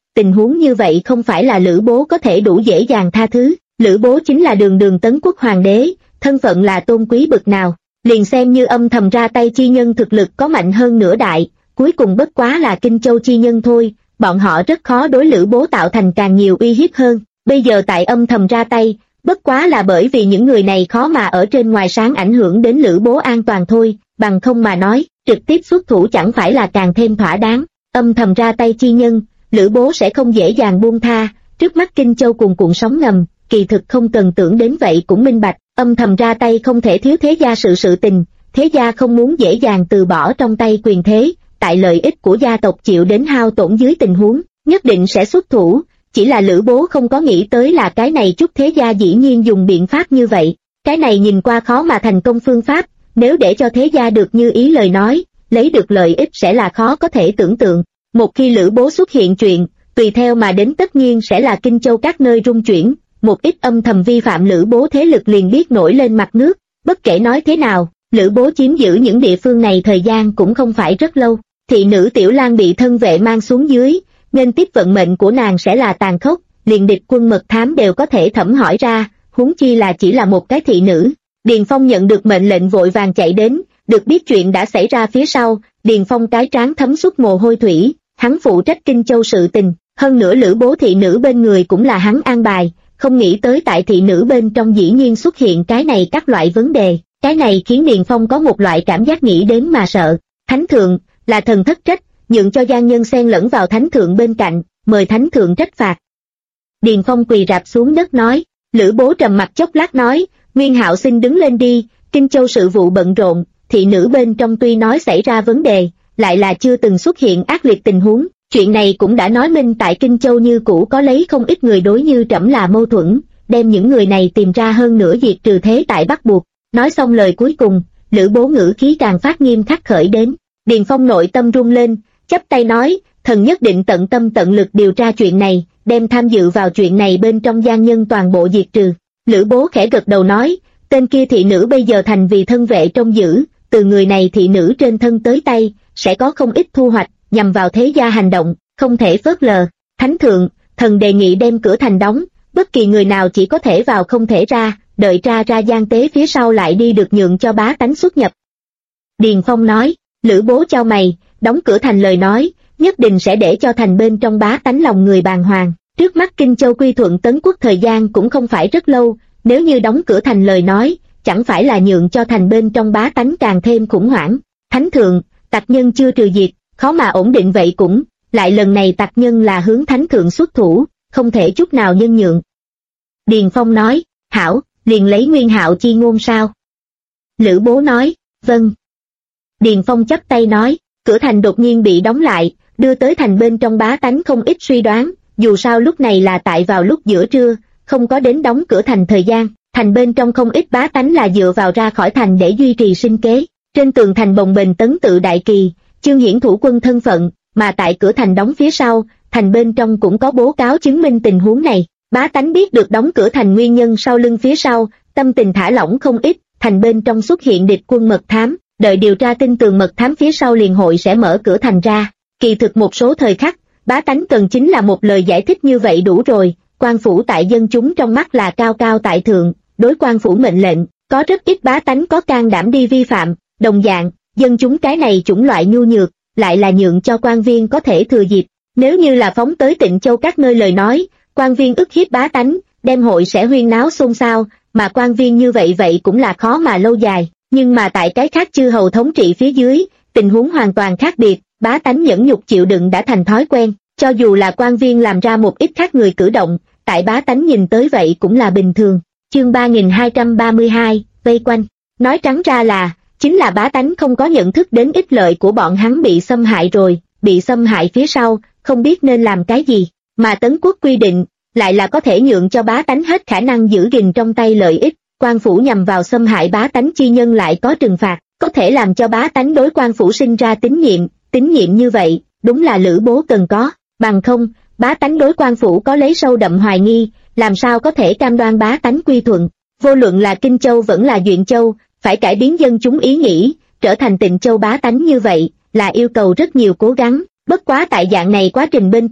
[SPEAKER 1] tình huống như vậy không phải là Lữ Bố có thể đủ dễ dàng tha thứ. Lữ Bố chính là đường đường Tấn Quốc hoàng đế, thân phận là tôn quý bực nào, liền xem như âm thầm ra tay chi nhân thực lực có mạnh hơn nửa đại, cuối cùng bất quá là Kinh Châu chi nhân thôi, bọn họ rất khó đối Lữ Bố tạo thành càng nhiều uy hiếp hơn. Bây giờ tại âm thầm ra tay, bất quá là bởi vì những người này khó mà ở trên ngoài sáng ảnh hưởng đến Lữ Bố an toàn thôi, bằng không mà nói, trực tiếp xuất thủ chẳng phải là càng thêm thỏa đáng. Âm thầm ra tay chi nhân, Lữ Bố sẽ không dễ dàng buông tha, trước mắt Kinh Châu cuồn cuộn sóng ngầm, kỳ thực không cần tưởng đến vậy cũng minh bạch, âm thầm ra tay không thể thiếu thế gia sự tình, thế gia không muốn dễ dàng từ bỏ trong tay quyền thế, tại lợi ích của gia tộc chịu đến hao tổn dưới tình huống, nhất định sẽ xuất thủ, chỉ là Lữ Bố không có nghĩ tới là cái này chút thế gia dĩ nhiên dùng biện pháp như vậy, cái này nhìn qua khó mà thành công phương pháp, nếu để cho thế gia được như ý lời nói, lấy được lợi ích sẽ là khó có thể tưởng tượng. Một khi Lữ Bố xuất hiện chuyện, tùy theo mà đến tất nhiên sẽ là Kinh Châu các nơi rung chuyển, một ít âm thầm vi phạm Lữ Bố thế lực liền biết nổi lên mặt nước, bất kể nói thế nào, Lữ Bố chiếm giữ những địa phương này thời gian cũng không phải rất lâu, thị nữ Tiểu Lan bị thân vệ mang xuống dưới, nên tiếp vận mệnh của nàng sẽ là tàn khốc, liền địch quân mật thám đều có thể thẩm hỏi ra, huống chi là chỉ là một cái thị nữ. Điền Phong nhận được mệnh lệnh vội vàng chạy đến, được biết chuyện đã xảy ra phía sau, Điền Phong cái trán thấm suốt mồ hôi thủy, hắn phụ trách Kinh Châu sự tình, hơn nữa Lữ Bố thị nữ bên người cũng là hắn an bài, không nghĩ tới tại thị nữ bên trong dĩ nhiên xuất hiện cái này các loại vấn đề, cái này khiến Điền Phong có một loại cảm giác nghĩ đến mà sợ. Thánh thượng, là thần thất trách, nhượng cho gian nhân xen lẫn vào thánh thượng bên cạnh, mời thánh thượng trách phạt. Điền Phong quỳ rạp xuống đất nói, Lữ Bố trầm mặt chốc lát nói, Nguyên Hạo xin đứng lên đi, Kinh Châu sự vụ bận rộn, thị nữ bên trong tuy nói xảy ra vấn đề, lại là chưa từng xuất hiện ác liệt tình huống, chuyện này cũng đã nói minh tại Kinh Châu như cũ có lấy không ít người đối như trẫm là mâu thuẫn, đem những người này tìm ra hơn nữa diệt trừ thế tại bắt buộc. Nói xong lời cuối cùng, Lữ Bố ngữ khí càng phát nghiêm khắc khởi đến, Điền Phong nội tâm run lên, chắp tay nói, thần nhất định tận tâm tận lực điều tra chuyện này, đem tham dự vào chuyện này bên trong gian nhân toàn bộ diệt trừ. Lữ Bố khẽ gật đầu nói, tên kia thị nữ bây giờ thành vì thân vệ trông giữ, từ người này thị nữ trên thân tới tay, sẽ có không ít thu hoạch, nhằm vào thế gia hành động, không thể phớt lờ. Thánh thượng, thần đề nghị đem cửa thành đóng, bất kỳ người nào chỉ có thể vào không thể ra, đợi ra gian tế phía sau lại đi được nhượng cho bá tánh xuất nhập. Điền Phong nói, Lữ Bố chau mày, đóng cửa thành lời nói, nhất định sẽ để cho thành bên trong bá tánh lòng người bàng hoàng. Trước mắt Kinh Châu quy thuận Tấn Quốc thời gian cũng không phải rất lâu, nếu như đóng cửa thành lời nói, chẳng phải là nhượng cho thành bên trong bá tánh càng thêm khủng hoảng. Thánh thượng, tặc nhân chưa trừ diệt, khó mà ổn định vậy cũng, lại lần này tặc nhân là hướng thánh thượng xuất thủ, không thể chút nào nhân nhượng. Điền Phong nói, hảo, liền lấy Nguyên Hạo chi ngôn sao? Lữ Bố nói, vâng. Điền Phong chắp tay nói, cửa thành đột nhiên bị đóng lại, đưa tới thành bên trong bá tánh không ít suy đoán, dù sao lúc này là tại vào lúc giữa trưa, không có đến đóng cửa thành thời gian, thành bên trong không ít bá tánh là dựa vào ra khỏi thành để duy trì sinh kế. Trên tường thành bồng bềnh tấn tự đại kỳ, chương hiển thủ quân thân phận, mà tại cửa thành đóng phía sau, thành bên trong cũng có bố cáo chứng minh tình huống này. Bá tánh biết được đóng cửa thành nguyên nhân sau lưng phía sau, tâm tình thả lỏng không ít, thành bên trong xuất hiện địch quân mật thám, đợi điều tra tin tường mật thám phía sau liền hội sẽ mở cửa thành ra. Kỳ thực một số thời khắc, bá tánh cần chính là một lời giải thích như vậy đủ rồi, quan phủ tại dân chúng trong mắt là cao cao tại thượng, đối quan phủ mệnh lệnh, có rất ít bá tánh có can đảm đi vi phạm, đồng dạng, dân chúng cái này chủng loại nhu nhược, lại là nhượng cho quan viên có thể thừa dịp, nếu như là phóng tới Tịnh Châu các nơi lời nói, quan viên ức hiếp bá tánh, đem hội sẽ huyên náo xôn xao, mà quan viên như vậy cũng là khó mà lâu dài, nhưng mà tại cái khác chư hầu thống trị phía dưới, tình huống hoàn toàn khác biệt, bá tánh nhẫn nhục chịu đựng đã thành thói quen, cho dù là quan viên làm ra một ít khác người cử động, tại bá tánh nhìn tới vậy cũng là bình thường. Chương 3232, vây quanh, nói trắng ra là, chính là bá tánh không có nhận thức đến ích lợi của bọn hắn bị xâm hại rồi, bị xâm hại phía sau, không biết nên làm cái gì, mà Tấn Quốc quy định, lại là có thể nhượng cho bá tánh hết khả năng giữ gìn trong tay lợi ích, quan phủ nhằm vào xâm hại bá tánh chi nhân lại có trừng phạt, có thể làm cho bá tánh đối quan phủ sinh ra tín nhiệm như vậy, đúng là Lữ Bố cần có, bằng không, bá tánh đối quan phủ có lấy sâu đậm hoài nghi, làm sao có thể cam đoan bá tánh quy thuận, vô luận là Kinh Châu vẫn là Duyện Châu, phải cải biến dân chúng ý nghĩ, trở thành Tịnh Châu bá tánh như vậy, là yêu cầu rất nhiều cố gắng, bất quá tại dạng này quá trình bên trong,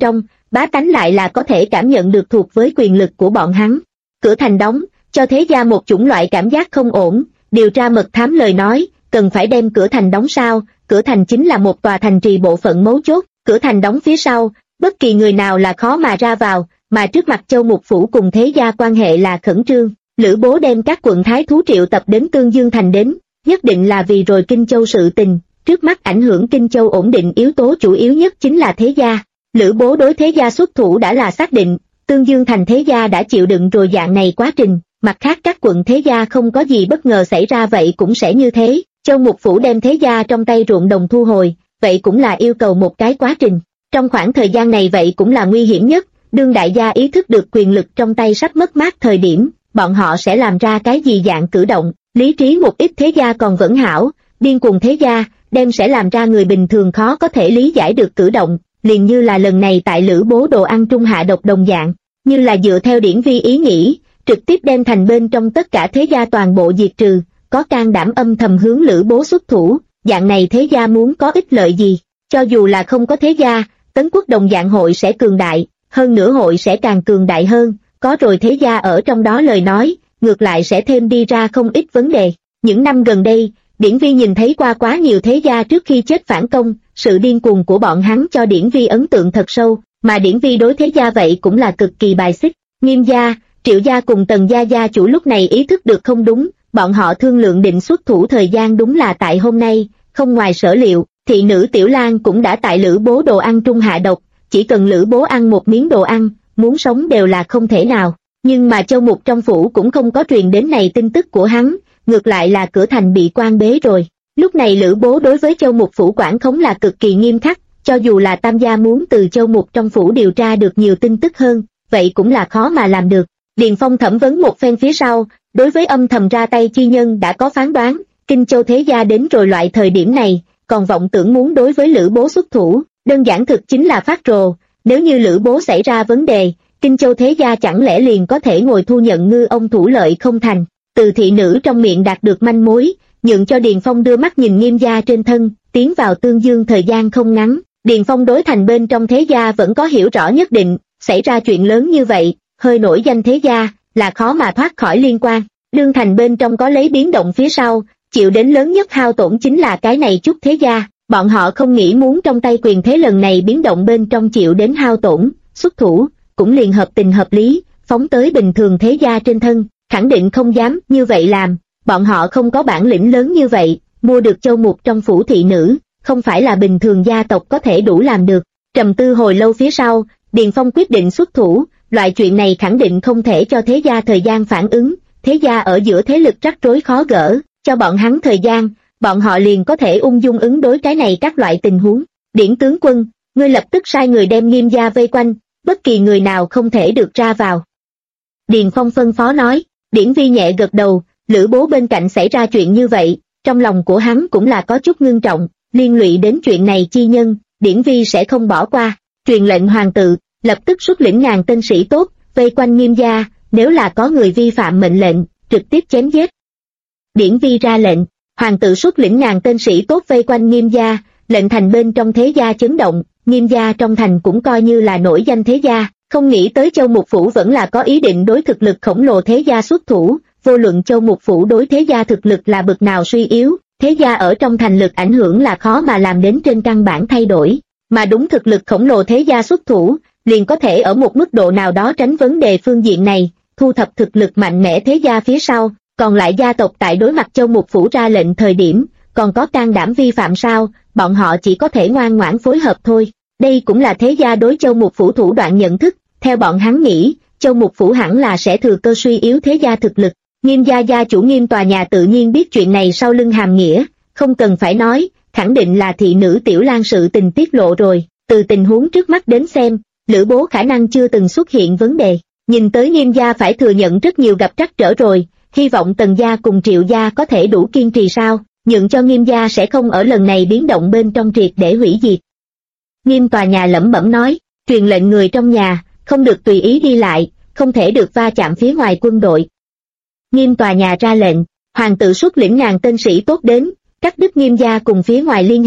[SPEAKER 1] bá tánh lại là có thể cảm nhận được thuộc với quyền lực của bọn hắn. Cửa thành đóng, cho thế gia một chủng loại cảm giác không ổn, điều tra mật thám lời nói, cần phải đem cửa thành đóng sao, cửa thành chính là một tòa thành trì bộ phận mấu chốt, cửa thành đóng phía sau, bất kỳ người nào là khó mà ra vào, mà trước mặt Châu Mục Phủ cùng thế gia quan hệ là khẩn trương. Lữ Bố đem các quận thái thú triệu tập đến Tương Dương thành đến, nhất định là vì rồi Kinh Châu sự tình, trước mắt ảnh hưởng Kinh Châu ổn định yếu tố chủ yếu nhất chính là thế gia. Lữ Bố đối thế gia xuất thủ đã là xác định, Tương Dương thành thế gia đã chịu đựng rồi dạng này quá trình, mặt khác các quận thế gia không có gì bất ngờ xảy ra vậy cũng sẽ như thế. Châu Mục Phủ đem thế gia trong tay ruộng đồng thu hồi, vậy cũng là yêu cầu một cái quá trình. Trong khoảng thời gian này vậy cũng là nguy hiểm nhất, đương đại gia ý thức được quyền lực trong tay sắp mất mát thời điểm, bọn họ sẽ làm ra cái gì dạng cử động. Lý trí một ít thế gia còn vẫn hảo, điên cuồng thế gia, đem sẽ làm ra người bình thường khó có thể lý giải được cử động, liền như là lần này tại Lữ Bố đồ ăn trung hạ độc đồng dạng, như là dựa theo điển vi ý nghĩ, trực tiếp đem thành bên trong tất cả thế gia toàn bộ diệt trừ, có can đảm âm thầm hướng Lữ Bố xuất thủ, dạng này thế gia muốn có ích lợi gì, cho dù là không có thế gia, Tấn Quốc đồng dạng hội sẽ cường đại, hơn nữa hội sẽ càng cường đại hơn, có rồi thế gia ở trong đó lời nói, ngược lại sẽ thêm đi ra không ít vấn đề. Những năm gần đây, Điển Vi nhìn thấy qua quá nhiều thế gia trước khi chết phản công, sự điên cuồng của bọn hắn cho Điển Vi ấn tượng thật sâu, mà Điển Vi đối thế gia vậy cũng là cực kỳ bài xích. Nghiêm gia, Triệu gia cùng Tần gia gia chủ lúc này ý thức được không đúng, bọn họ thương lượng định xuất thủ thời gian đúng là tại hôm nay, không ngoài sở liệu, thị nữ Tiểu Lan cũng đã tại Lữ Bố đồ ăn trung hạ độc, chỉ cần Lữ Bố ăn một miếng đồ ăn, muốn sống đều là không thể nào. Nhưng mà Châu Mục trong phủ cũng không có truyền đến này tin tức của hắn, ngược lại là cửa thành bị quan bế rồi. Lúc này Lữ Bố đối với Châu Mục phủ quản khống là cực kỳ nghiêm khắc, cho dù là Tam gia muốn từ Châu Mục trong phủ điều tra được nhiều tin tức hơn, vậy cũng là khó mà làm được. Điền Phong thẩm vấn một phen phía sau, đối với âm thầm ra tay chi nhân đã có phán đoán, Kinh Châu thế gia đến rồi loại thời điểm này, còn vọng tưởng muốn đối với Lữ Bố xuất thủ, đơn giản thực chính là phát rồ, nếu như Lữ Bố xảy ra vấn đề, Kinh Châu thế gia chẳng lẽ liền có thể ngồi thu nhận ngư ông thủ lợi không thành. Từ thị nữ trong miệng đạt được manh mối, nhượng cho Điền Phong đưa mắt nhìn Nghiêm gia trên thân, tiến vào Tương Dương thời gian không ngắn, Điền Phong đối thành bên trong thế gia vẫn có hiểu rõ nhất định, xảy ra chuyện lớn như vậy, hơi nổi danh thế gia, là khó mà thoát khỏi liên quan. Đương thành bên trong có lấy biến động phía sau, chịu đến lớn nhất hao tổn chính là cái này chút thế gia, bọn họ không nghĩ muốn trong tay quyền thế lần này biến động bên trong chịu đến hao tổn, xuất thủ, cũng liền hợp tình hợp lý, phóng tới bình thường thế gia trên thân, khẳng định không dám như vậy làm, bọn họ không có bản lĩnh lớn như vậy, mua được Châu Mục trong phủ thị nữ, không phải là bình thường gia tộc có thể đủ làm được. Trầm tư hồi lâu phía sau, Điền Phong quyết định xuất thủ, loại chuyện này khẳng định không thể cho thế gia thời gian phản ứng, thế gia ở giữa thế lực rắc rối khó gỡ, cho bọn hắn thời gian, bọn họ liền có thể ung dung ứng đối cái này các loại tình huống. Điển tướng quân, ngươi lập tức sai người đem Nghiêm gia vây quanh, bất kỳ người nào không thể được ra vào. Điền Phong phân phó nói. Điển Vi nhẹ gật đầu, Lữ Bố bên cạnh xảy ra chuyện như vậy, trong lòng của hắn cũng là có chút ngưng trọng, liên lụy đến chuyện này chi nhân, Điển Vi sẽ không bỏ qua, truyền lệnh hoàng tự, lập tức xuất lĩnh ngàn tên sĩ tốt, vây quanh Nghiêm gia, nếu là có người vi phạm mệnh lệnh, trực tiếp chém giết. Điển Vi ra lệnh, hoàng tự xuất lĩnh ngàn tên sĩ tốt vây quanh Nghiêm gia, lệnh thành bên trong thế gia chấn động, Nghiêm gia trong thành cũng coi như là nổi danh thế gia. Không nghĩ tới Châu Mục phủ vẫn là có ý định đối thực lực khổng lồ thế gia xuất thủ, vô luận Châu Mục phủ đối thế gia thực lực là bậc nào suy yếu, thế gia ở trong thành lực ảnh hưởng là khó mà làm đến trên căn bản thay đổi, mà đúng thực lực khổng lồ thế gia xuất thủ, liền có thể ở một mức độ nào đó tránh vấn đề phương diện này, thu thập thực lực mạnh mẽ thế gia phía sau, còn lại gia tộc tại đối mặt Châu Mục phủ ra lệnh thời điểm, còn có can đảm vi phạm sao, bọn họ chỉ có thể ngoan ngoãn phối hợp thôi. Đây cũng là thế gia đối Châu Mục phủ thủ đoạn nhận thức, theo bọn hắn nghĩ, Châu Mục phủ hẳn là sẽ thừa cơ suy yếu thế gia thực lực. Nghiêm gia gia chủ Nghiêm tòa nhà tự nhiên biết chuyện này sau lưng hàm nghĩa, không cần phải nói, khẳng định là thị nữ Tiểu Lan sự tình tiết lộ rồi, từ tình huống trước mắt đến xem, Lữ Bố khả năng chưa từng xuất hiện vấn đề, nhìn tới Nghiêm gia phải thừa nhận rất nhiều gặp trắc trở rồi, hy vọng Tần gia cùng Triệu gia có thể đủ kiên trì sao, nhượng cho Nghiêm gia sẽ không ở lần này biến động bên trong triệt để hủy diệt. Nghiêm tòa nhà lẩm bẩm nói, truyền lệnh người trong nhà, không được tùy ý đi lại, không thể được va chạm phía ngoài quân đội. Nghiêm tòa nhà ra lệnh, hoàng tự xuất lĩnh ngàn tên sĩ tốt đến, cắt đứt Nghiêm gia cùng phía ngoài liên hệ,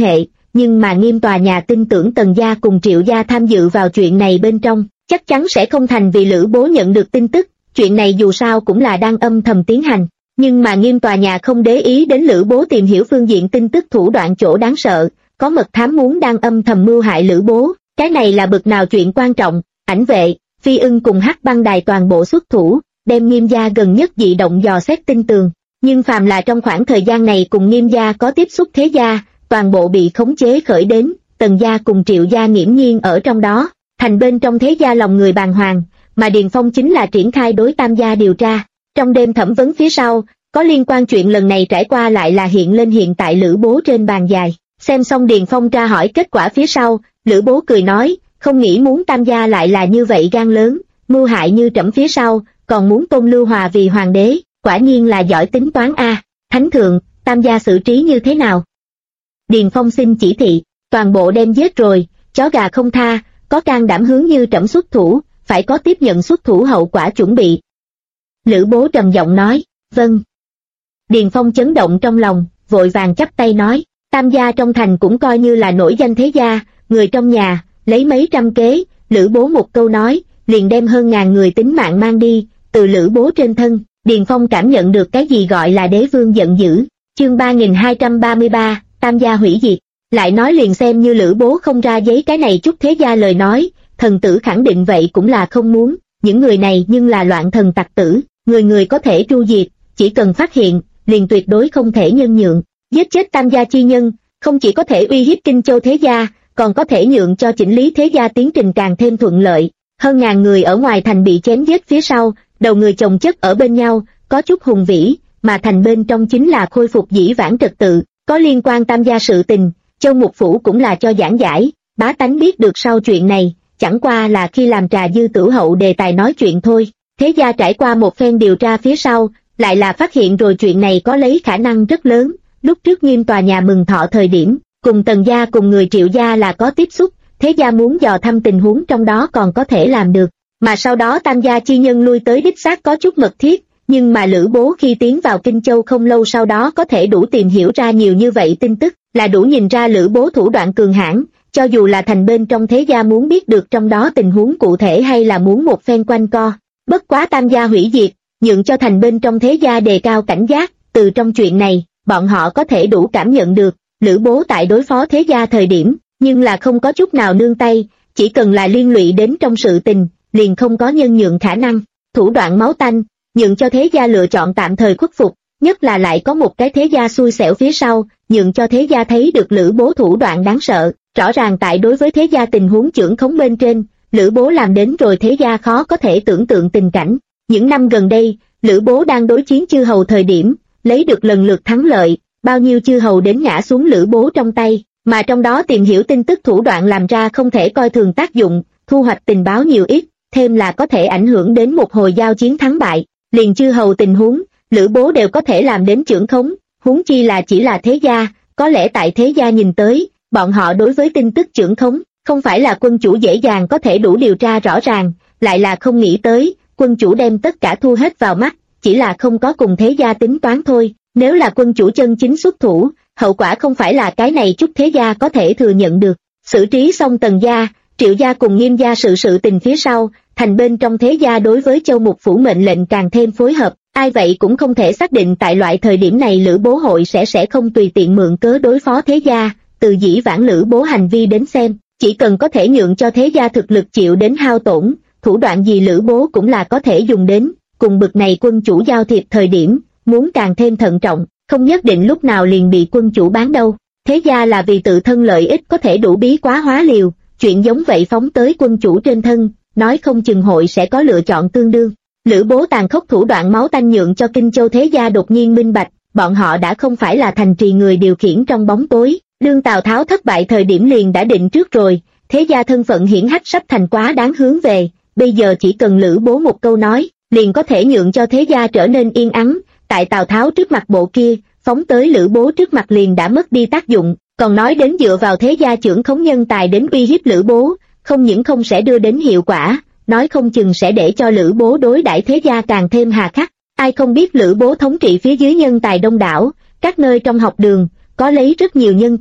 [SPEAKER 1] nhưng mà Nghiêm tòa nhà tin tưởng Tần gia cùng Triệu gia tham dự vào chuyện này bên trong, chắc chắn sẽ không thành vì Lữ Bố nhận được tin tức, chuyện này dù sao cũng là đang âm thầm tiến hành. Nhưng mà Nghiêm tòa nhà không để ý đến Lữ Bố tìm hiểu phương diện tin tức thủ đoạn chỗ đáng sợ, có mật thám muốn đang âm thầm mưu hại Lữ Bố, cái này là bực nào chuyện quan trọng. Ảnh vệ, Phi Ưng cùng Hắc Băng Đài toàn bộ xuất thủ, đem Nghiêm gia gần nhất dị động dò xét tin tường. Nhưng phàm là trong khoảng thời gian này cùng Nghiêm gia có tiếp xúc thế gia, toàn bộ bị khống chế khởi đến, Tần gia cùng Triệu gia nghiễm nhiên ở trong đó, thành bên trong thế gia lòng người bàng hoàng, mà Điền Phong chính là triển khai đối Tam gia điều tra. Trong đêm thẩm vấn phía sau, có liên quan chuyện lần này trải qua lại là hiện lên hiện tại Lữ Bố trên bàn dài. Xem xong Điền Phong tra hỏi kết quả phía sau, Lữ Bố cười nói, không nghĩ muốn Tam gia lại là như vậy gan lớn, mưu hại như trẫm phía sau, còn muốn tôn Lưu Hòa vì hoàng đế, quả nhiên là giỏi tính toán a. Thánh thượng, Tam gia xử trí như thế nào? Điền Phong xin chỉ thị, toàn bộ đem giết rồi, chó gà không tha, có can đảm hướng như trẫm xuất thủ, phải có tiếp nhận xuất thủ hậu quả chuẩn bị. Lữ Bố trầm giọng nói, vâng. Điền Phong chấn động trong lòng, vội vàng chắp tay nói, Tam gia trong thành cũng coi như là nổi danh thế gia, người trong nhà, lấy mấy trăm kế, Lữ Bố một câu nói, liền đem hơn ngàn người tính mạng mang đi, từ Lữ Bố trên thân, Điền Phong cảm nhận được cái gì gọi là đế vương giận dữ. Chương 3233, Tam gia hủy diệt, lại nói liền xem như Lữ Bố không ra giấy cái này chút thế gia lời nói, thần tử khẳng định vậy cũng là không muốn, những người này nhưng là loạn thần tặc tử, người người có thể tru diệt, chỉ cần phát hiện, liền tuyệt đối không thể nhân nhượng, giết chết Tam gia chi nhân, không chỉ có thể uy hiếp Kinh Châu thế gia, còn có thể nhượng cho chỉnh lý thế gia tiến trình càng thêm thuận lợi. Hơn ngàn người ở ngoài thành bị chém giết phía sau, đầu người chồng chất ở bên nhau, có chút hùng vĩ, mà thành bên trong chính là khôi phục dĩ vãng trật tự, có liên quan Tam gia sự tình, Châu Mục Phủ cũng là cho giảng giải, bá tánh biết được sau chuyện này, chẳng qua là khi làm trà dư tửu hậu đề tài nói chuyện thôi. Thế gia trải qua một phen điều tra phía sau, lại là phát hiện rồi chuyện này có lấy khả năng rất lớn. Lúc trước Nghiêm tòa nhà mừng thọ thời điểm, cùng Tần gia cùng người Triệu gia là có tiếp xúc, thế gia muốn dò thăm tình huống trong đó còn có thể làm được, mà sau đó Tam gia chi nhân lui tới đích xác có chút mật thiết, nhưng mà Lữ Bố khi tiến vào Kinh Châu không lâu sau đó có thể đủ tìm hiểu ra nhiều như vậy tin tức, là đủ nhìn ra Lữ Bố thủ đoạn cường hãn, cho dù là thành bên trong thế gia muốn biết được trong đó tình huống cụ thể hay là muốn một phen quanh co. Bất quá Tam gia hủy diệt, nhượng cho thành bên trong thế gia đề cao cảnh giác, từ trong chuyện này, bọn họ có thể đủ cảm nhận được, Lữ Bố tại đối phó thế gia thời điểm, nhưng là không có chút nào nương tay, chỉ cần là liên lụy đến trong sự tình, liền không có nhân nhượng khả năng, thủ đoạn máu tanh, nhượng cho thế gia lựa chọn tạm thời khuất phục, nhất là lại có một cái thế gia xui xẻo phía sau, nhượng cho thế gia thấy được Lữ Bố thủ đoạn đáng sợ, rõ ràng tại đối với thế gia tình huống chưởng khống bên trên, Lữ Bố làm đến rồi thế gia khó có thể tưởng tượng tình cảnh. Những năm gần đây, Lữ Bố đang đối chiến chư hầu thời điểm, lấy được lần lượt thắng lợi, bao nhiêu chư hầu đến ngã xuống Lữ Bố trong tay, mà trong đó tìm hiểu tin tức thủ đoạn làm ra không thể coi thường tác dụng, thu hoạch tình báo nhiều ít, thêm là có thể ảnh hưởng đến một hồi giao chiến thắng bại, liền chư hầu tình huống, Lữ Bố đều có thể làm đến chưởng khống, huống chi là chỉ là thế gia, có lẽ tại thế gia nhìn tới, bọn họ đối với tin tức chưởng khống, không phải là quân chủ dễ dàng có thể đủ điều tra rõ ràng, lại là không nghĩ tới, quân chủ đem tất cả thu hết vào mắt, chỉ là không có cùng thế gia tính toán thôi, nếu là quân chủ chân chính xuất thủ, hậu quả không phải là cái này chút thế gia có thể thừa nhận được. Xử trí xong Tần gia, Triệu gia cùng Nghiêm gia sự tình phía sau, thành bên trong thế gia đối với Châu Mục Phủ mệnh lệnh càng thêm phối hợp, ai vậy cũng không thể xác định tại loại thời điểm này Lữ Bố hội sẽ không tùy tiện mượn cớ đối phó thế gia, từ dĩ vãng Lữ Bố hành vi đến xem, chỉ cần có thể nhượng cho thế gia thực lực chịu đến hao tổn, thủ đoạn gì Lữ Bố cũng là có thể dùng đến, cùng bực này quân chủ giao thiệp thời điểm, muốn càng thêm thận trọng, không nhất định lúc nào liền bị quân chủ bán đâu. Thế gia là vì tự thân lợi ích có thể đủ bí quá hóa liều, chuyện giống vậy phóng tới quân chủ trên thân, nói không chừng hội sẽ có lựa chọn tương đương. Lữ Bố tàn khốc thủ đoạn máu tanh nhượng cho Kinh Châu thế gia đột nhiên minh bạch, bọn họ đã không phải là thành trì người điều khiển trong bóng tối, đương Tào Tháo thất bại thời điểm liền đã định trước rồi, thế gia thân phận hiển hách sắp thành quá đáng hướng về, bây giờ chỉ cần Lữ Bố một câu nói, liền có thể nhượng cho thế gia trở nên yên ắng, tại Tào Tháo trước mặt bộ kia, phóng tới Lữ Bố trước mặt liền đã mất đi tác dụng, còn nói đến dựa vào thế gia chưởng khống nhân tài đến uy hiếp Lữ Bố, không những không sẽ đưa đến hiệu quả, nói không chừng sẽ để cho Lữ Bố đối đãi thế gia càng thêm hà khắc. Ai không biết Lữ Bố thống trị phía dưới nhân tài đông đảo, các nơi trong học đường, có lấy rất nhiều nhân tài,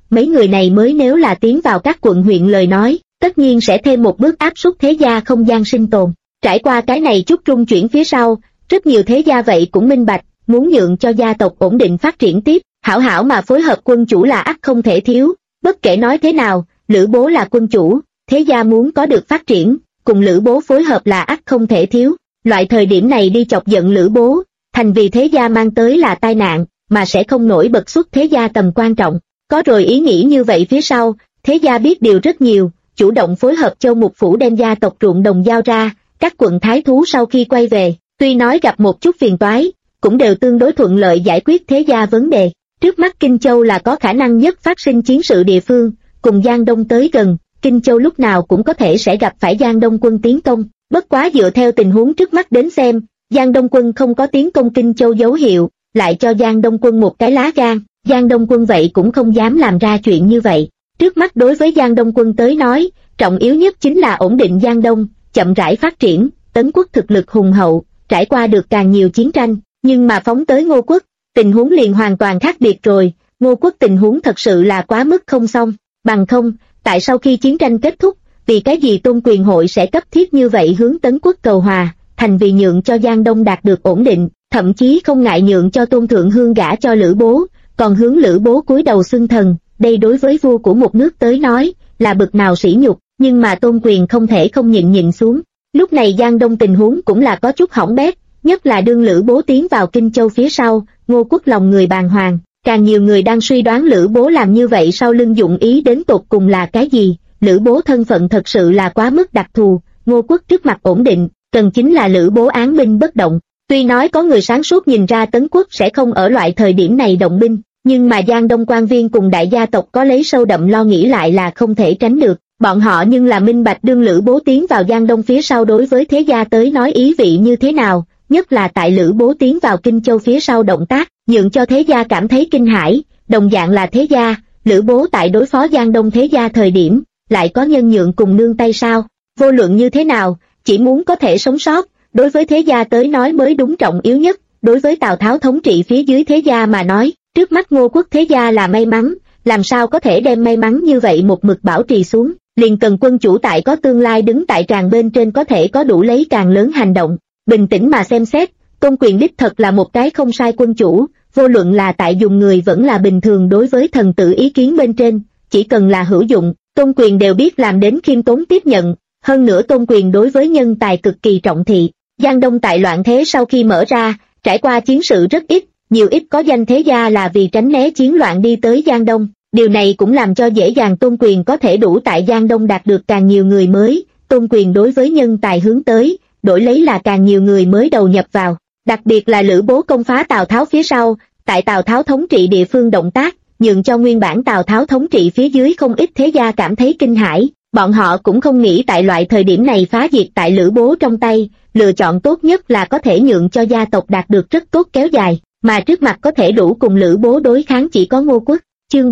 [SPEAKER 1] mấy người này mới nếu là tiến vào các quận huyện lời nói, tất nhiên sẽ thêm một bước áp suất thế gia không gian sinh tồn. Trải qua cái này chút trung chuyển phía sau, rất nhiều thế gia vậy cũng minh bạch, muốn nhượng cho gia tộc ổn định phát triển tiếp, hảo hảo mà phối hợp quân chủ là ắt không thể thiếu. Bất kể nói thế nào, Lữ Bố là quân chủ, thế gia muốn có được phát triển, cùng Lữ Bố phối hợp là ắt không thể thiếu. Loại thời điểm này đi chọc giận Lữ Bố, thành vì thế gia mang tới là tai nạn, mà sẽ không nổi bật xuất thế gia tầm quan trọng. Có rồi ý nghĩ như vậy phía sau, thế gia biết điều rất nhiều, chủ động phối hợp Châu Mục Phủ đem gia tộc ruộng đồng giao ra, các quận thái thú sau khi quay về, tuy nói gặp một chút phiền toái, cũng đều tương đối thuận lợi giải quyết thế gia vấn đề. Trước mắt Kinh Châu là có khả năng nhất phát sinh chiến sự địa phương, cùng Giang Đông tới gần, Kinh Châu lúc nào cũng có thể sẽ gặp phải Giang Đông quân tiến công, bất quá dựa theo tình huống trước mắt đến xem, Giang Đông quân không có tiến công Kinh Châu dấu hiệu, lại cho Giang Đông quân một cái lá gan, Giang Đông quân vậy cũng không dám làm ra chuyện như vậy. Trước mắt đối với Giang Đông quân tới nói, trọng yếu nhất chính là ổn định Giang Đông, chậm rãi phát triển, Tấn quốc thực lực hùng hậu, trải qua được càng nhiều chiến tranh, nhưng mà phóng tới Ngô quốc, tình huống liền hoàn toàn khác biệt rồi, Ngô quốc tình huống thật sự là quá mức không xong, bằng không, tại sau khi chiến tranh kết thúc, vì cái gì Tôn Quyền hội sẽ cấp thiết như vậy hướng Tấn quốc cầu hòa, thành vì nhượng cho Giang Đông đạt được ổn định, thậm chí không ngại nhượng cho Tôn Thượng Hương gả cho Lữ Bố, còn hướng Lữ Bố cúi đầu xưng thần, đây đối với vua của một nước tới nói, là bực nào sỉ nhục, nhưng mà Tôn Quyền không thể không nhịn xuống. Lúc này Giang Đông tình huống cũng là có chút hỏng bét, nhất là đương Lữ Bố tiến vào Kinh Châu phía sau, Ngô quốc lòng người bàng hoàng, càng nhiều người đang suy đoán Lữ Bố làm như vậy sau lưng dụng ý đến tột cùng là cái gì. Lữ Bố thân phận thật sự là quá mức đặc thù, Ngô quốc trước mặt ổn định, cần chính là Lữ Bố án binh bất động. Tuy nói có người sáng suốt nhìn ra Tấn quốc sẽ không ở loại thời điểm này động binh, nhưng mà Giang Đông quan viên cùng đại gia tộc có lấy sâu đậm lo nghĩ lại là không thể tránh được. Bọn họ nhưng là minh bạch đương Lữ Bố tiến vào Giang Đông phía sau đối với thế gia tới nói ý vị như thế nào, nhất là tại Lữ Bố tiến vào Kinh Châu phía sau động tác, nhượng cho thế gia cảm thấy kinh hãi, đồng dạng là thế gia, Lữ Bố tại đối phó Giang Đông thế gia thời điểm, lại có nhân nhượng cùng nương tay sao, vô luận như thế nào, chỉ muốn có thể sống sót, đối với thế gia tới nói mới đúng trọng yếu nhất, đối với Tào Tháo thống trị phía dưới thế gia mà nói, trước mắt Ngô quốc thế gia là may mắn, làm sao có thể đem may mắn như vậy một mực bảo trì xuống, liền cần quân chủ tại có tương lai đứng tại tràng bên trên có thể có đủ lấy càng lớn hành động. Bình tĩnh mà xem xét, Tôn Quyền đích thật là một cái không sai quân chủ, vô luận là tại dùng người vẫn là bình thường đối với thần tử ý kiến bên trên, chỉ cần là hữu dụng, Tôn Quyền đều biết làm đến khiêm tốn tiếp nhận, hơn nữa Tôn Quyền đối với nhân tài cực kỳ trọng thị. Giang Đông tại loạn thế sau khi mở ra, trải qua chiến sự rất ít, nhiều ít có danh thế gia là vì tránh né chiến loạn đi tới Giang Đông, điều này cũng làm cho dễ dàng Tôn Quyền có thể đủ tại Giang Đông đạt được càng nhiều người mới, Tôn Quyền đối với nhân tài hướng tới, đổi lấy là càng nhiều người mới đầu nhập vào, đặc biệt là Lữ Bố công phá Tào Tháo phía sau, tại Tào Tháo thống trị địa phương động tác, nhượng cho nguyên bản Tào Tháo thống trị phía dưới không ít thế gia cảm thấy kinh hãi, bọn họ cũng không nghĩ tại loại thời điểm này phá diệt tại Lữ Bố trong tay, lựa chọn tốt nhất là có thể nhượng cho gia tộc đạt được rất tốt kéo dài, mà trước mặt có thể đủ cùng Lữ Bố đối kháng chỉ có Ngô quốc. Chương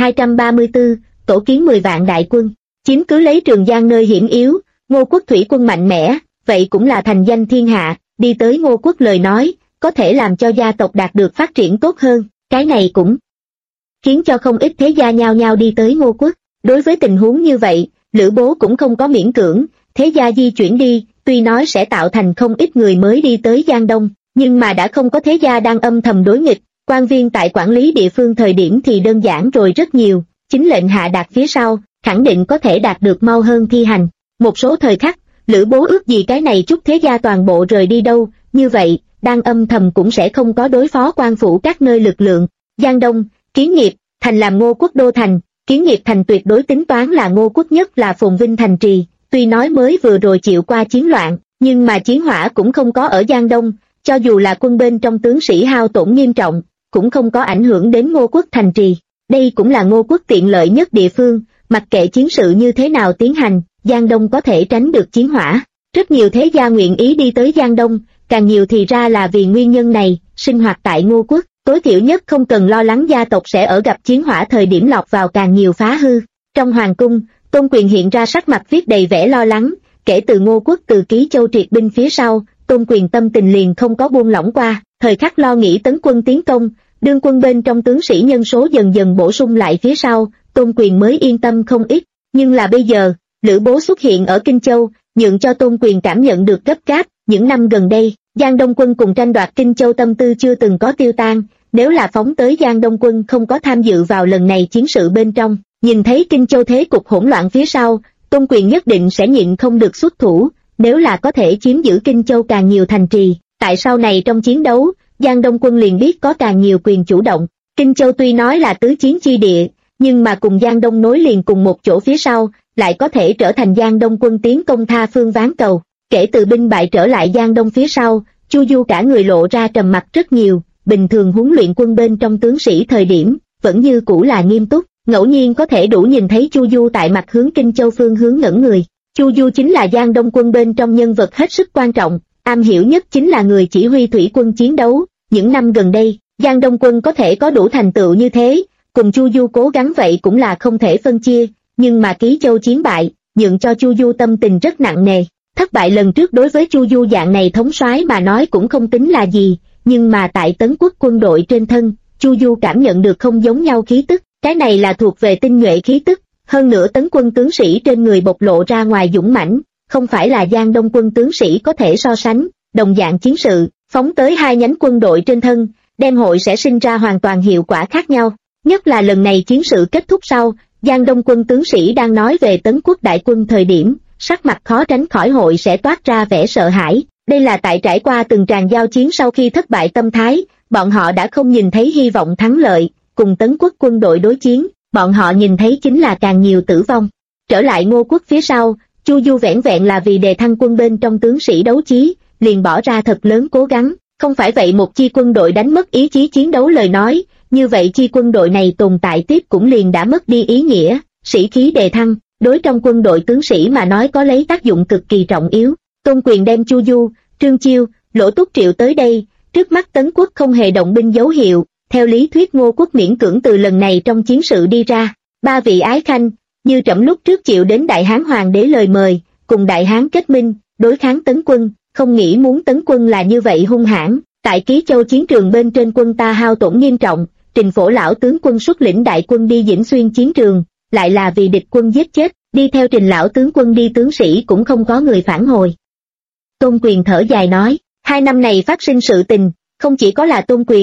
[SPEAKER 1] 3234, tổ kiến 10 vạn đại quân, chiếm cứ lấy Trường Giang nơi hiểm yếu, Ngô quốc thủy quân mạnh mẽ, vậy cũng là thành danh thiên hạ, đi tới Ngô quốc lời nói, có thể làm cho gia tộc đạt được phát triển tốt hơn, cái này cũng khiến cho không ít thế gia nhao nhao đi tới Ngô quốc. Đối với tình huống như vậy, Lữ Bố cũng không có miễn cưỡng, thế gia di chuyển đi, tuy nói sẽ tạo thành không ít người mới đi tới Giang Đông, nhưng mà đã không có thế gia đang âm thầm đối nghịch. Quan viên tại quản lý địa phương thời điểm thì đơn giản rồi rất nhiều, chính lệnh hạ đạt phía sau, khẳng định có thể đạt được mau hơn thi hành. Một số thời khắc, Lữ Bố ước gì cái này chút thế gia toàn bộ rời đi đâu, như vậy, đang âm thầm cũng sẽ không có đối phó quan phủ các nơi lực lượng. Giang Đông, Kiến Nghiệp, thành làm Ngô quốc đô thành, Kiến Nghiệp thành tuyệt đối tính toán là Ngô quốc nhất là phồn vinh thành trì, tuy nói mới vừa rồi chịu qua chiến loạn, nhưng mà chiến hỏa cũng không có ở Giang Đông, cho dù là quân bên trong tướng sĩ hao tổn nghiêm trọng, cũng không có ảnh hưởng đến Ngô quốc thành trì. Đây cũng là Ngô quốc tiện lợi nhất địa phương, mặc kệ chiến sự như thế nào tiến hành, Giang Đông có thể tránh được chiến hỏa. Rất nhiều thế gia nguyện ý đi tới Giang Đông, càng nhiều thì ra là vì nguyên nhân này, sinh hoạt tại Ngô quốc, tối thiểu nhất không cần lo lắng gia tộc sẽ ở gặp chiến hỏa thời điểm lọt vào càng nhiều phá hư. Trong hoàng cung, Tôn Quyền hiện ra sắc mặt viết đầy vẻ lo lắng, kể từ Ngô quốc từ Ký Châu triệt binh phía sau, Tôn Quyền tâm tình liền không có buông lỏng qua, thời khắc lo nghĩ tấn quân tiến công, đương quân bên trong tướng sĩ nhân số dần dần bổ sung lại phía sau, Tôn Quyền mới yên tâm không ít, nhưng là bây giờ, Lữ Bố xuất hiện ở Kinh Châu, nhượng cho Tôn Quyền cảm nhận được gấp gáp. Những năm gần đây, Giang Đông Quân cùng tranh đoạt Kinh Châu tâm tư chưa từng có tiêu tan, nếu là phóng tới Giang Đông Quân không có tham dự vào lần này chiến sự bên trong, nhìn thấy Kinh Châu thế cục hỗn loạn phía sau, Tôn Quyền nhất định sẽ nhịn không được xuất thủ, nếu là có thể chiếm giữ Kinh Châu càng nhiều thành trì, tại sau này trong chiến đấu, Giang Đông Quân liền biết có càng nhiều quyền chủ động. Kinh Châu tuy nói là tứ chiến chi địa, nhưng mà cùng Giang Đông nối liền cùng một chỗ phía sau, lại có thể trở thành Giang Đông Quân tiến công tha phương ván cầu. Kể từ binh bại trở lại Giang Đông phía sau, Chu Du cả người lộ ra trầm mặc rất nhiều, bình thường huấn luyện quân bên trong tướng sĩ thời điểm, vẫn như cũ là nghiêm túc, ngẫu nhiên có thể đủ nhìn thấy Chu Du tại mặt hướng Kinh Châu phương hướng ngẩn người. Chu Du chính là Giang Đông Quân bên trong nhân vật hết sức quan trọng, am hiểu nhất chính là người chỉ huy thủy quân chiến đấu. Những năm gần đây, Giang Đông Quân có thể có đủ thành tựu như thế, cùng Chu Du cố gắng vậy cũng là không thể phân chia, nhưng mà Ký Châu chiến bại, nhượng cho Chu Du tâm tình rất nặng nề. Thất bại lần trước đối với Chu Du dạng này thống soái mà nói cũng không tính là gì, nhưng mà tại Tấn Quốc quân đội trên thân, Chu Du cảm nhận được không giống nhau khí tức, cái này là thuộc về tinh nhuệ khí tức, hơn nữa Tấn quân tướng sĩ trên người bộc lộ ra ngoài dũng mãnh, không phải là Giang Đông quân tướng sĩ có thể so sánh. Đồng dạng chiến sự, phóng tới hai nhánh quân đội trên thân, đem hội sẽ sinh ra hoàn toàn hiệu quả khác nhau. Nhất là lần này chiến sự kết thúc sau, Giang Đông quân tướng sĩ đang nói về Tấn Quốc đại quân thời điểm, sắc mặt khó tránh khỏi hội sẽ toát ra vẻ sợ hãi. Đây là tại trải qua từng tràng giao chiến sau khi thất bại tâm thái, bọn họ đã không nhìn thấy hy vọng thắng lợi, cùng Tấn Quốc quân đội đối chiến, bọn họ nhìn thấy chính là càng nhiều tử vong. Trở lại Ngô Quốc phía sau, Chu Du vẻn vẹn là vì đề thăng quân bên trong tướng sĩ đấu chí, liền bỏ ra thật lớn cố gắng, không phải vậy một chi quân đội đánh mất ý chí chiến đấu lời nói, như vậy chi quân đội này tồn tại tiếp cũng liền đã mất đi ý nghĩa. Sĩ khí đề thăng, đối trong quân đội tướng sĩ mà nói có lấy tác dụng cực kỳ trọng yếu. Tôn Quyền đem Chu Du, Trương Chiêu, Lỗ Túc Triệu tới đây, trước mắt Tấn Quốc không hề động binh dấu hiệu, theo lý thuyết Ngô Quốc miễn cưỡng từ lần này trong chiến sự đi ra. Ba vị ái khanh, như trẫm lúc trước chịu đến Đại Hán Hoàng đế lời mời, cùng Đại Hán kết minh, đối kháng Tấn quân, không nghĩ muốn Tấn quân là như vậy hung hãn. Tại Ký Châu chiến trường bên trên quân ta hao tổn nghiêm trọng, Trình Phổ lão tướng quân xuất lĩnh đại quân đi Dĩnh Xuyên chiến trường, lại là vì địch quân giết chết, đi theo Trình lão tướng quân đi tướng sĩ cũng không có người phản hồi. Tôn Quyền thở dài nói, 2 năm này phát sinh sự tình, không chỉ có là Tôn Quyền